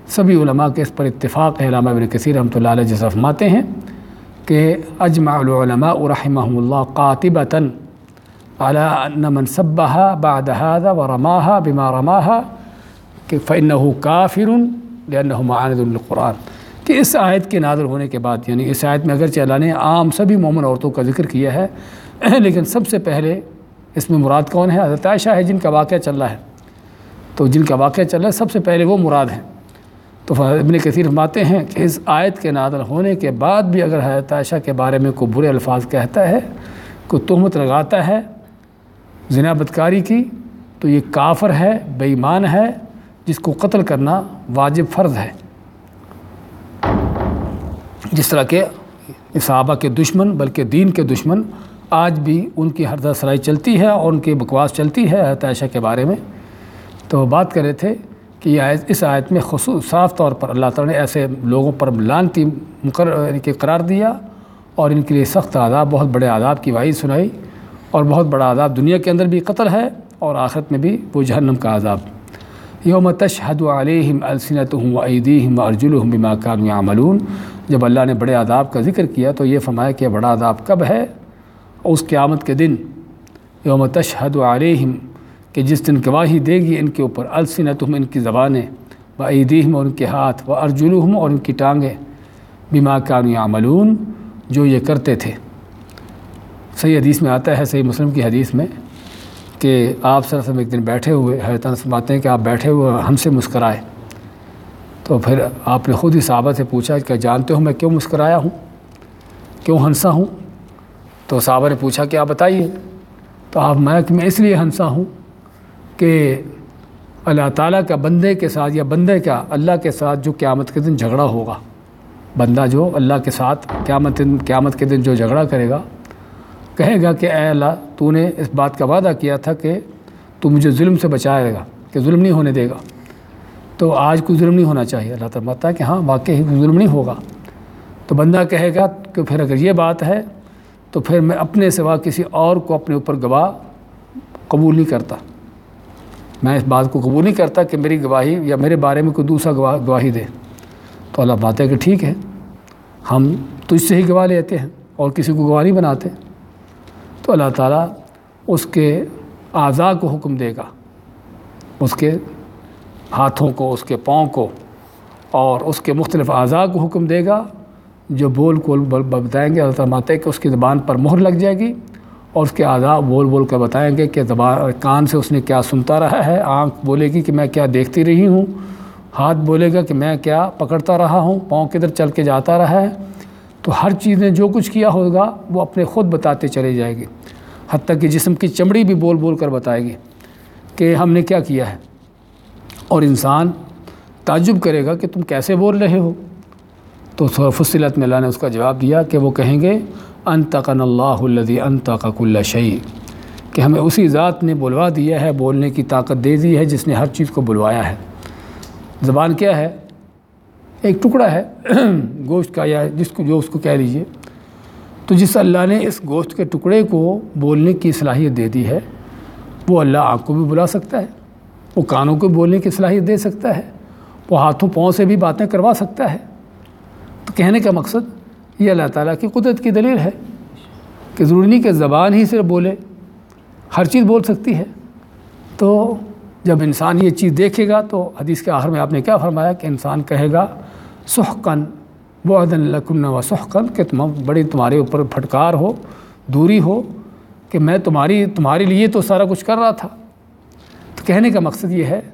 سبھی علماء کے اس پر اتفاق ہے۔ علامہ ابن کثیر رحمۃ اللہ علیہ جیسا فرماتے ہیں کہ اجمع العلماء رحمهم اللہ قاطبۃ علی ان من سبها بعد هذا ورماها بما رماها فانه کافر لانه معاند للقرآن، کہ اس آیت کے نازل ہونے کے بعد، یعنی اس آیت میں اگرچہ اللہ نے عام سبھی مومن عورتوں کا ذکر کیا ہے، لیکن سب سے پہلے اس میں مراد کون ہے؟ حضرت عائشہ ہے، جن کا واقعہ چل رہا ہے۔ تو جن کا واقعہ چل رہا ہے سب سے پہلے وہ مراد ہیں۔ تو ابن کثیر فرماتے ہیں کہ اس آیت کے نازل ہونے کے بعد بھی اگر حضرت عائشہ کے بارے میں کوئی برے الفاظ کہتا ہے، کوئی تہمت لگاتا ہے زنا بدکاری کی، تو یہ کافر ہے، بے ایمان ہے، جس کو قتل کرنا واجب فرض ہے۔ جس طرح کہ صحابہ کے دشمن بلکہ دین کے دشمن آج بھی ان کی حرزہ سرائی چلتی ہے اور ان کی بکواس چلتی ہے حضرت عائشہ کے بارے میں۔ تو بات کر رہے تھے کہ یہ آیت، اس آیت میں صاف طور پر اللہ تعالیٰ نے ایسے لوگوں پر لعنتی قرار دیا اور ان کے لیے سخت عذاب، بہت بڑے عذاب کی وعید سنائی، اور بہت بڑا عذاب دنیا کے اندر بھی قتل ہے اور آخرت میں بھی وہ جہنم کا عذاب۔ یوم تشہد علیہم السنتہم وایدیہم وارجلہم بما کانوا یعملون، جب اللہ نے بڑے عذاب کا ذکر کیا تو یہ فرمایا کہ بڑا عذاب کب ہے؟ اس قیامت کے دن، یوم تشہد علیہم، کہ جس دن گواہی دے گی ان کے اوپر، السنتہم، ان کی زبانیں، وایدیہم، اور ان کے ہاتھ، وارجلہم، اور ان کی ٹانگیں، بما کانوا یعملون، جو یہ کرتے تھے۔ صحیح حدیث میں آتا ہے، صحیح مسلم کی حدیث میں، کہ آپ صلی اللہ علیہ وسلم ایک دن بیٹھے ہوئے، حضرت انس فرماتے ہیں کہ آپ بیٹھے ہوئے ہم سے مسکرائے، تو پھر آپ نے خود ہی صحابہ سے پوچھا کہ جانتے ہو میں کیوں مسکرایا ہوں، کیوں ہنسا ہوں؟ تو صحابہ نے پوچھا کہ آپ بتائیے، تو آپ میں اس لیے ہنسا ہوں کہ اللہ تعالیٰ کا بندے کے ساتھ، یا بندے کا اللہ کے ساتھ جو قیامت کے دن جھگڑا ہوگا، بندہ جو اللہ کے ساتھ قیامت کے دن جو جھگڑا کرے گا، کہے گا کہ اے اللہ، تو نے اس بات کا وعدہ کیا تھا کہ تو مجھے ظلم سے بچائے گا، کہ ظلم نہیں ہونے دے گا، تو آج کوئی ظلم نہیں ہونا چاہیے۔ اللہ تعالیٰ بتاتا ہے کہ ہاں واقعی ظلم نہیں ہوگا۔ تو بندہ کہے گا کہ پھر اگر یہ بات ہے تو پھر میں اپنے سوا کسی اور کو اپنے اوپر گواہ قبول نہیں کرتا، میں اس بات کو قبول نہیں کرتا کہ میری گواہی یا میرے بارے میں کوئی دوسرا گواہی دے۔ تو اللہ بات ہے کہ ٹھیک ہے، ہم تجھ سے ہی گواہ لیتے ہیں اور کسی کو گواہ نہیں بناتے۔ تو اللہ تعالیٰ اس کے اعضاء کو حکم دے گا، اس کے ہاتھوں کو، اس کے پاؤں کو، اور اس کے مختلف اعضاء کو حکم دے گا، جو بول بتائیں گے۔ اللہ تعالیٰ ہے کہ اس کی زبان پر مہر لگ جائے گی اور اس کے اعضاء بول کر بتائیں گے کہ کان سے اس نے کیا سنتا رہا ہے، آنکھ بولے گی کہ میں کیا دیکھتی رہی ہوں، ہاتھ بولے گا کہ میں کیا پکڑتا رہا ہوں، پاؤں کدھر چل کے جاتا رہا ہے۔ تو ہر چیز نے جو کچھ کیا ہوگا وہ اپنے خود بتاتے چلے جائے گی، حتیٰ کہ جسم کی چمڑی بھی بول کر بتائے گی کہ ہم نے کیا کیا ہے، اور انسان تعجب کرے گا کہ تم کیسے بول رہے ہو۔ تو سورہ فصلت میں اللہ نے اس کا جواب دیا کہ وہ کہیں گے انطقنا اللہ الذی انطق کل شیء، کہ ہمیں اسی ذات نے بلوا دیا ہے، بولنے کی طاقت دے دی ہے، جس نے ہر چیز کو بلوایا ہے۔ زبان کیا ہے؟ ایک ٹکڑا ہے گوشت کا، یا جو اس کو کہہ لیجیے۔ تو جس اللہ نے اس گوشت کے ٹکڑے کو بولنے کی صلاحیت دے دی ہے، وہ اللہ آنکھ کو بھی بلا سکتا ہے، وہ کانوں کو بولنے کی صلاحیت دے سکتا ہے، وہ ہاتھوں پاؤں سے بھی باتیں کروا سکتا ہے۔ تو کہنے کا مقصد یہ اللہ تعالیٰ کی قدرت کی دلیل ہے کہ ضروری نہیں کہ زبان ہی صرف بولے، ہر چیز بول سکتی ہے۔ تو جب انسان یہ چیز دیکھے گا تو حدیث کے آخر میں آپ نے کیا فرمایا کہ انسان کہے گا سحقاً بعداً لکن وسحقاً، کہ بڑی تمہارے اوپر پھٹکار ہو، دوری ہو، کہ میں تمہارے لیے تو سارا کچھ کر رہا تھا۔ تو کہنے کا مقصد یہ ہے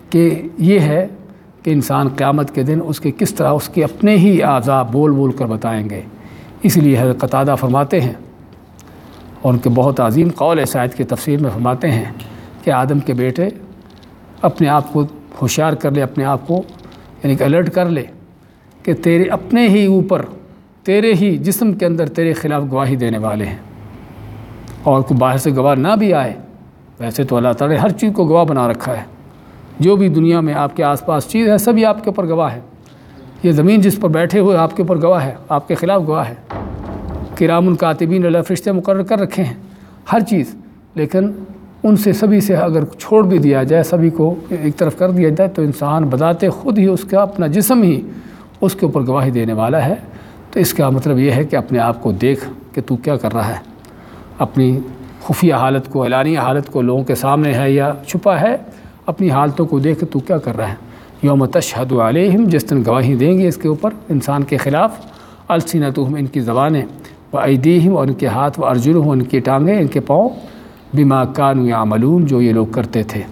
کہ انسان قیامت کے دن اس کے کس طرح اس کے اپنے ہی اعضاء بول کر بتائیں گے۔ اس لیے حضرت قتادہ فرماتے ہیں، اور ان کے بہت عظیم قول ہے شاید کی تفسیر میں فرماتے ہیں کہ آدم کے بیٹے اپنے آپ کو ہوشیار کر لے، اپنے آپ کو یعنی کہ الرٹ کر لے کہ تیرے اپنے ہی اوپر، تیرے ہی جسم کے اندر تیرے خلاف گواہی دینے والے ہیں، اور کوئی باہر سے گواہ نہ بھی آئے۔ ویسے تو اللہ تعالیٰ نے ہر چیز کو گواہ بنا رکھا ہے، جو بھی دنیا میں آپ کے آس پاس چیز ہے سبھی آپ کے اوپر گواہ ہے۔ یہ زمین جس پر بیٹھے ہوئے آپ کے اوپر گواہ ہے، آپ کے خلاف گواہ ہے۔ کرام الکاتبین اللہ فرشتے مقرر کر رکھے ہیں ہر چیز، لیکن ان سے سبھی سے اگر چھوڑ بھی دیا جائے، سبھی کو ایک طرف کر دیا جائے، تو انسان بذات خود ہی اس کا اپنا جسم ہی اس کے اوپر گواہی دینے والا ہے۔ تو اس کا مطلب یہ ہے کہ اپنے آپ کو دیکھ کہ تو کیا کر رہا ہے، اپنی خفیہ حالت کو، اعلانیہ حالت کو لوگوں کے سامنے ہے یا چھپا ہے، اپنی حالتوں کو دیکھ کہ تو کیا کر رہا ہے۔ یوم تشہد علیہم، جس دن گواہی دیں گے اس کے اوپر انسان کے خلاف، السنتہم، ان کی زبانیں، وایدیہم، اور ان کے ہاتھ، وارجلہم، ان کی ٹانگیں، ان کے پاؤں، بما کانوا یعملون، جو یہ لوگ کرتے تھے۔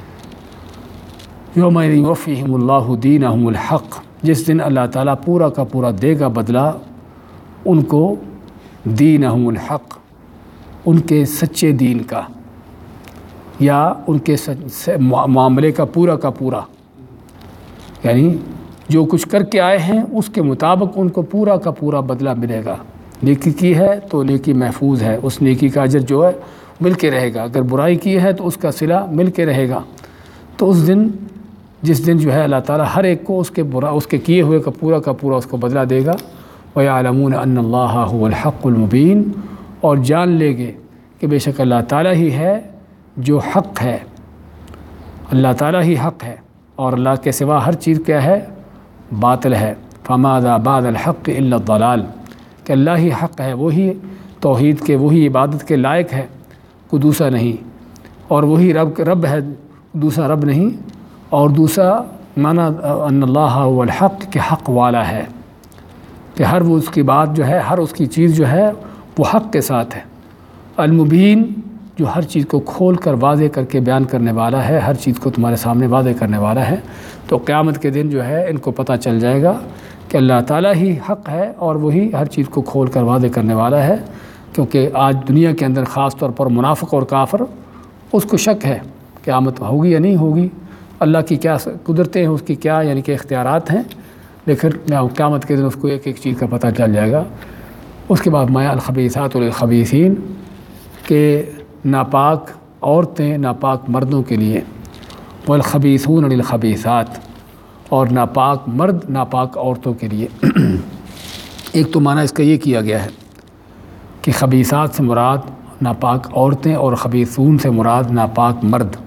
یوم یوفیہم اللہ دینہم الحق، جس دن اللہ تعالیٰ پورا کا پورا دے گا بدلہ ان کو، دینہم الحق، ان کے سچے دین کا، یا ان کے معاملے کا پورا، یعنی جو کچھ کر کے آئے ہیں اس کے مطابق ان کو پورا کا پورا بدلہ ملے گا۔ نیکی کی ہے تو نیکی محفوظ ہے، اس نیکی کا اجر جو ہے مل کے رہے گا، اگر برائی کی ہے تو اس کا صلہ مل کے رہے گا۔ تو اس دن، جس دن جو ہے اللہ تعالیٰ ہر ایک کو اس کے کیے ہوئے کا پورا اس کو بدلہ دے گا۔ وَيَعْلَمُونَ أَنَّ اللَّهَ هُوَ الْحَقُّ الْمُبِينُ، اور جان لے گے کہ بے شک اللہ تعالیٰ ہی ہے جو حق ہے، اللہ تعالیٰ ہی حق ہے، اور اللہ کے سوا ہر چیز کیا ہے، باطل ہے۔ فَمَاذَا بَعْدَ الْحَقِّ إِلَّا الضَّلَالُ، کہ اللہ ہی حق ہے، وہی توحید کے، وہی عبادت کے لائق ہے، کوئی دوسرا نہیں، اور وہی رب ہے، دوسرا رب نہیں۔ اور دوسرا معنی ان اللہ هو الحق، کہ حق والا ہے، کہ ہر وہ اس کی بات جو ہے، ہر اس کی چیز جو ہے وہ حق کے ساتھ ہے۔ المبین، جو ہر چیز کو کھول کر واضح کر کے بیان کرنے والا ہے، ہر چیز کو تمہارے سامنے واضح کرنے والا ہے۔ تو قیامت کے دن جو ہے ان کو پتہ چل جائے گا کہ اللہ تعالیٰ ہی حق ہے، اور وہی ہر چیز کو کھول کر واضح کرنے والا ہے۔ کیونکہ آج دنیا کے اندر خاص طور پر منافق اور کافر، اس کو شک ہے قیامت ہوگی یا نہیں ہوگی، اللہ کی کیا قدرتیں ہیں، اس کی کیا یعنی کہ اختیارات ہیں، لیکن قیامت کے دن اس کو ایک ایک چیز کا پتہ چل جائے گا۔ اس کے بعد مایا الخبیثات للخبیثین، کہ ناپاک عورتیں ناپاک مردوں کے لیے، والخبیثون للخبیثات، اور ناپاک مرد ناپاک عورتوں کے لیے۔ ایک تو معنی اس کا یہ کیا گیا ہے کہ خبیثات سے مراد ناپاک عورتیں، اور خبیثون سے مراد ناپاک مرد،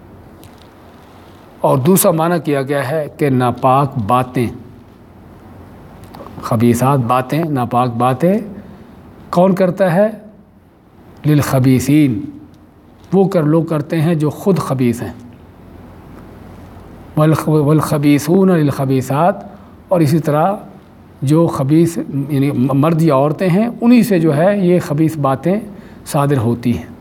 اور دوسرا معنی کیا گیا ہے کہ ناپاک باتیں، خبیثات باتیں، ناپاک باتیں کون کرتا ہے، للخبیثین، وہ لوگ کرتے ہیں جو خود خبیث ہیں، والخبیثون للخبیثات، اور اسی طرح جو خبیث یعنی مرد یا عورتیں ہیں انہی سے جو ہے یہ خبیث باتیں صادر ہوتی ہیں۔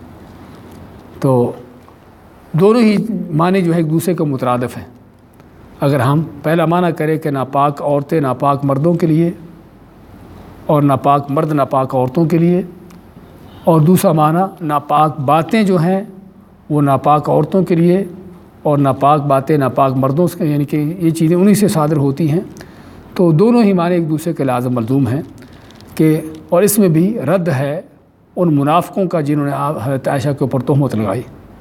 تو دونوں ہی معنی جو ہے ایک دوسرے کے مترادف ہیں۔ اگر ہم پہلا معنی کریں کہ ناپاک عورتیں ناپاک مردوں کے لیے، اور ناپاک مرد ناپاک عورتوں کے لیے، اور دوسرا معنی ناپاک باتیں جو ہیں وہ ناپاک عورتوں کے لیے، اور ناپاک باتیں ناپاک مردوں سے، یعنی کہ یہ چیزیں انہی سے صادر ہوتی ہیں۔ تو دونوں ہی معنی ایک دوسرے کے لازم ملزوم ہیں کہ، اور اس میں بھی رد ہے ان منافقوں کا جنہوں نے حضرت عائشہ کے اوپر تہمت لگائی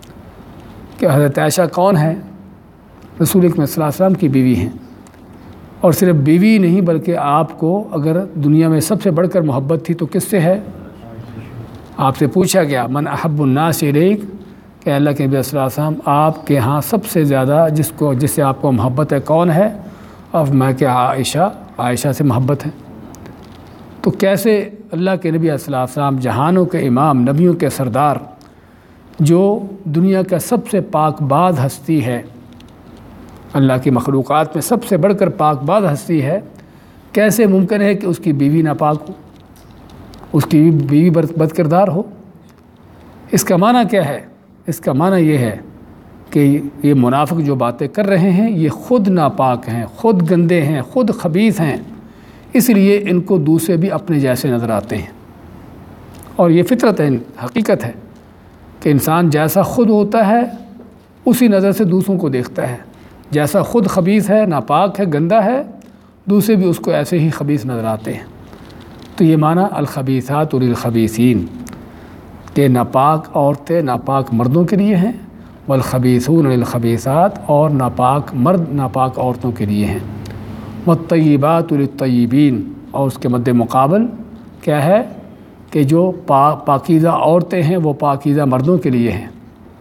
کہ حضرت عائشہ کون ہے، رسول اکرم صلی اللہ علیہ وسلم کی بیوی ہیں، اور صرف بیوی نہیں بلکہ آپ کو اگر دنیا میں سب سے بڑھ کر محبت تھی تو کس سے ہے؟ آپ سے پوچھا گیا من احب الناس الیک، کہ اللہ کے نبی صلی اللہ علیہ وسلم آپ کے ہاں سب سے زیادہ جس سے آپ کو محبت ہے کون ہے؟ اب میں کہ عائشہ سے محبت ہے۔ تو کیسے اللہ کے نبی صلی اللہ علیہ وسلم جہانوں کے امام، نبیوں کے سردار، جو دنیا کا سب سے پاک باز ہستی ہے، اللہ کی مخلوقات میں سب سے بڑھ کر پاک باز ہستی ہے، کیسے ممکن ہے کہ اس کی بیوی ناپاک ہو، اس کی بیوی بد کردار ہو؟ اس کا معنی کیا ہے؟ اس کا معنی یہ ہے کہ یہ منافق جو باتیں کر رہے ہیں یہ خود ناپاک ہیں، خود گندے ہیں، خود خبیث ہیں، اس لیے ان کو دوسرے بھی اپنے جیسے نظر آتے ہیں۔ اور یہ فطرت ہے، حقیقت ہے کہ انسان جیسا خود ہوتا ہے اسی نظر سے دوسروں کو دیکھتا ہے، جیسا خود خبیث ہے، ناپاک ہے، گندہ ہے، دوسرے بھی اس کو ایسے ہی خبیث نظر آتے ہیں۔ تو یہ معنی الخبیثات للخبیثین، کہ ناپاک عورتیں ناپاک مردوں کے لیے ہیں، والخبیثون للخبیثات، اور ناپاک مرد ناپاک عورتوں کے لیے ہیں، والطیبات للطیبین، اور اس کے مد مقابل کیا ہے کہ جو پاکیزہ عورتیں ہیں وہ پاکیزہ مردوں کے لیے ہیں،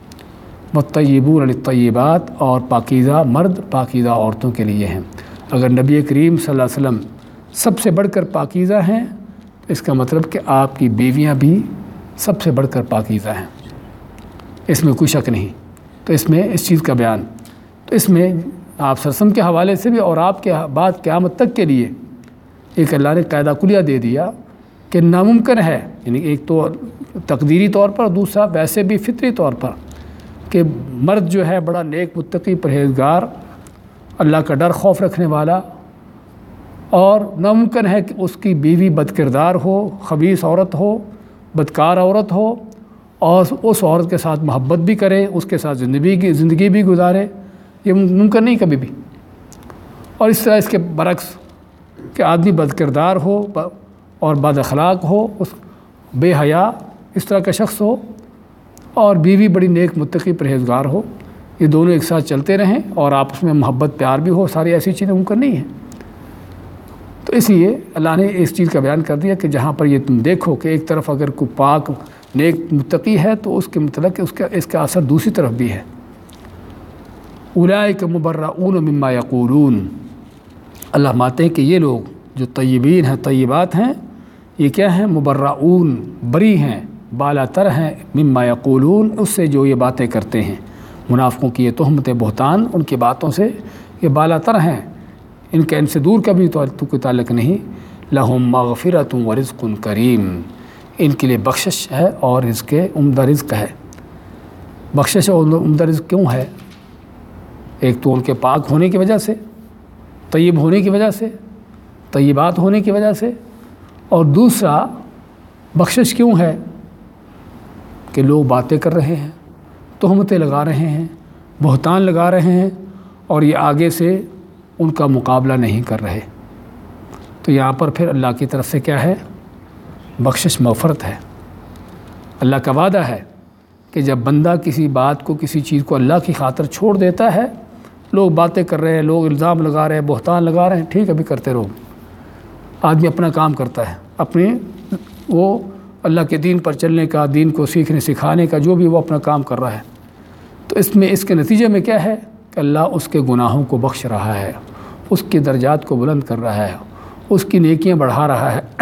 والطیبون للطیبات، اور پاکیزہ مرد پاکیزہ عورتوں کے لیے ہیں۔ اگر نبی کریم صلی اللہ علیہ وسلم سب سے بڑھ کر پاکیزہ ہیں تو اس کا مطلب کہ آپ کی بیویاں بھی سب سے بڑھ کر پاکیزہ ہیں، اس میں کوئی شک نہیں۔ تو اس میں اس چیز کا بیان، تو اس میں آپ صلی اللہ علیہ وسلم کے حوالے سے بھی اور آپ کے بعد قیامت تک کے لیے ایک اللہ نے قاعدہ کلیہ دے دیا کہ ناممکن ہے، یعنی ایک تو تقدیری طور پر، دوسرا ویسے بھی فطری طور پر، کہ مرد جو ہے بڑا نیک متقی پرہیزگار اللہ کا ڈر خوف رکھنے والا، اور ناممکن ہے کہ اس کی بیوی بد کردار ہو، خبیث عورت ہو، بدکار عورت ہو، اور اس عورت کے ساتھ محبت بھی کرے، اس کے ساتھ زندگی بھی گزارے، یہ ممکن نہیں کبھی بھی۔ اور اس طرح اس کے برعکس کہ آدمی بد کردار ہو اور بد اخلاق ہو، اس بے حیا اس طرح کا شخص ہو، اور بیوی بڑی نیک متقی پرہیزگار ہو، یہ دونوں ایک ساتھ چلتے رہیں اور آپس میں محبت پیار بھی ہو، ساری ایسی چیزیں ممکن نہیں ہیں۔ تو اس لیے اللہ نے اس چیز کا بیان کر دیا کہ جہاں پر یہ تم دیکھو کہ ایک طرف اگر کوئی پاک نیک متقی ہے تو اس کے متعلق اس کا اثر دوسری طرف بھی ہے۔ اولئک مبرؤون مما یقولون، اللہ ماتے ہیں کہ یہ لوگ جو طیبین ہیں طیبات ہیں، یہ کیا ہیں؟ مبرؤون، بری ہیں، بالا تر ہیں، مما یقولون، اس سے جو یہ باتیں کرتے ہیں، منافقوں کی یہ تہمت بہتان، ان کی باتوں سے یہ بالا تر ہیں، ان سے دور کا بھی تو کوئی تعلق نہیں۔ لہم مغفرۃ ورزق کریم، ان کے لیے بخشش ہے اور رزق عمدہ رزق ہے۔ بخشش اور عمدہ رزق کیوں ہے؟ ایک تو ان کے پاک ہونے کی وجہ سے، طیب ہونے کی وجہ سے، طیبات ہونے کی وجہ سے، اور دوسرا بخشش کیوں ہے؟ کہ لوگ باتیں کر رہے ہیں، تہمتیں لگا رہے ہیں، بہتان لگا رہے ہیں، اور یہ آگے سے ان کا مقابلہ نہیں کر رہے۔ تو یہاں پر پھر اللہ کی طرف سے کیا ہے؟ بخشش مغفرت ہے۔ اللہ کا وعدہ ہے کہ جب بندہ کسی بات کو، کسی چیز کو اللہ کی خاطر چھوڑ دیتا ہے، لوگ باتیں کر رہے ہیں، لوگ الزام لگا رہے ہیں، بہتان لگا رہے ہیں، ٹھیک ہے، ابھی کرتے رہو۔ آدمی اپنا کام کرتا ہے، اپنے وہ اللہ کے دین پر چلنے کا، دین کو سیکھنے سکھانے کا، جو بھی وہ اپنا کام کر رہا ہے، تو اس کے نتیجے میں کیا ہے کہ اللہ اس کے گناہوں کو بخش رہا ہے، اس کے درجات کو بلند کر رہا ہے، اس کی نیکیاں بڑھا رہا ہے۔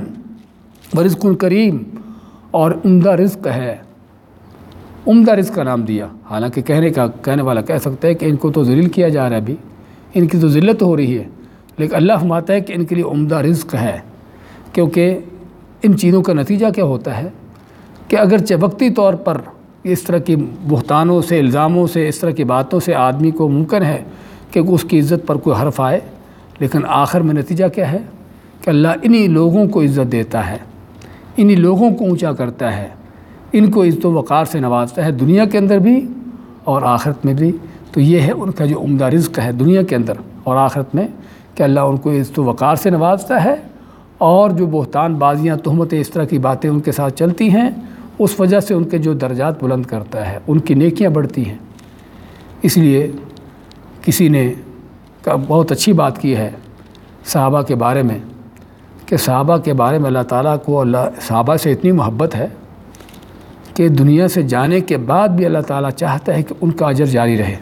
ورزق کریم، اور عمدہ رزق ہے۔ عمدہ رزق کا نام دیا، حالانکہ کہنے والا کہہ سکتا ہے کہ ان کو تو ذلیل کیا جا رہا ہے، ابھی ان کی تو ذلت ہو رہی ہے، لیکن اللہ فرماتا ہے کہ ان کے لیے عمدہ رزق ہے، کیونکہ ان چیزوں کا نتیجہ کیا ہوتا ہے کہ اگرچہ وقتی طور پر اس طرح کی بہتانوں سے، الزاموں سے، اس طرح کی باتوں سے آدمی کو ممکن ہے کہ اس کی عزت پر کوئی حرف آئے، لیکن آخر میں نتیجہ کیا ہے کہ اللہ انہی لوگوں کو عزت دیتا ہے، انہی لوگوں کو اونچا کرتا ہے، ان کو عزت و وقار سے نوازتا ہے، دنیا کے اندر بھی اور آخرت میں بھی۔ تو یہ ہے ان کا جو عمدہ رزق ہے دنیا کے اندر اور آخرت میں، کہ اللہ ان کو عزت و وقار سے نوازتا ہے، اور جو بہتان بازیاں، تہمتیں، اس طرح کی باتیں ان کے ساتھ چلتی ہیں، اس وجہ سے ان کے جو درجات بلند کرتا ہے، ان کی نیکیاں بڑھتی ہیں۔ اس لیے کسی نے بہت اچھی بات کی ہے صحابہ کے بارے میں، کہ صحابہ کے بارے میں اللہ تعالیٰ کو، صحابہ سے اتنی محبت ہے کہ دنیا سے جانے کے بعد بھی اللہ تعالیٰ چاہتا ہے کہ ان کا اجر جاری رہے،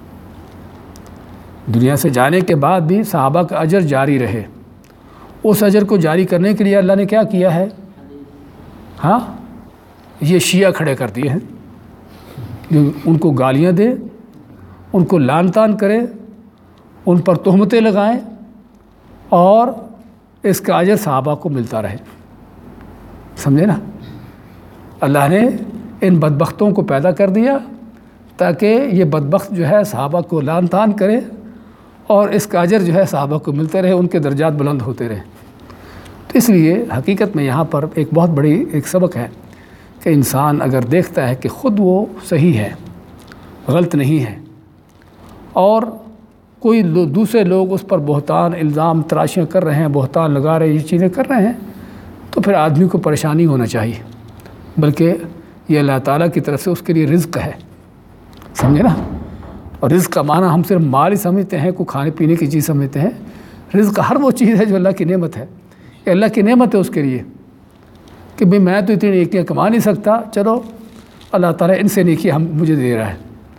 دنیا سے جانے کے بعد بھی صحابہ کا اجر جاری رہے۔ اس اجر کو جاری کرنے کے لیے اللہ نے کیا کیا ہے؟ ہاں، یہ شیعہ کھڑے کر دیے ہیں، جو ان کو گالیاں دے، ان کو لعن طعن کرے، ان پر تہمتیں لگائیں، اور اس کا اجر صحابہ کو ملتا رہے۔ سمجھے نا؟ اللہ نے ان بدبختوں کو پیدا کر دیا تاکہ یہ بدبخت جو ہے صحابہ کو لعن طعن کرے، اور اس کا اجر جو ہے صحابہ کو ملتے رہے، ان کے درجات بلند ہوتے رہے۔ تو اس لیے حقیقت میں یہاں پر ایک بہت بڑی ایک سبق ہے کہ انسان اگر دیکھتا ہے کہ خود وہ صحیح ہے، غلط نہیں ہے، اور کوئی دوسرے لوگ اس پر بہتان، الزام، تراشیاں کر رہے ہیں، بہتان لگا رہے ہیں، یہ چیزیں کر رہے ہیں، تو پھر آدمی کو پریشانی ہونا چاہیے، بلکہ یہ اللہ تعالیٰ کی طرف سے اس کے لیے رزق ہے۔ سمجھے نا؟ اور رزق کا معنی ہم صرف مال ہی سمجھتے ہیں، کوئی کھانے پینے کی چیز سمجھتے ہیں۔ رزق ہر وہ چیز ہے جو اللہ کی نعمت ہے، یہ اللہ کی نعمت ہے اس کے لیے، کہ بھئی میں تو اتنی نیکیاں کما نہیں سکتا، چلو اللہ تعالیٰ ان سے نیکیاں مجھے دے رہا ہے،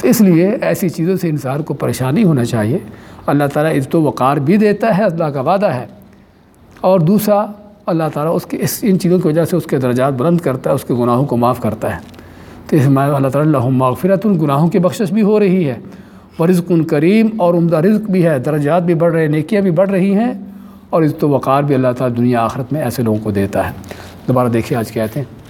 تو اس لیے ایسی چیزوں سے انسان کو پریشانی ہونا چاہیے۔ اللہ تعالیٰ عزت و وقار بھی دیتا ہے، اللہ کا وعدہ ہے، اور دوسرا اللہ تعالیٰ اس کے ان چیزوں کی وجہ سے اس کے درجات بلند کرتا ہے، اس کے گناہوں کو معاف کرتا ہے۔ تو اس میں اللہ تعالیٰ لہم مغفرۃ، گناہوں کی بخشش بھی ہو رہی ہے، ورزق کریم، اور عمدہ رزق بھی ہے، درجات بھی بڑھ رہے ہیں، نیکیاں بھی بڑھ رہی ہیں، اور عزت و وقار بھی اللہ تعالیٰ دنیا آخرت میں ایسے لوگوں کو دیتا ہے۔ دوبارہ دیکھیے آج کیا آیتیں۔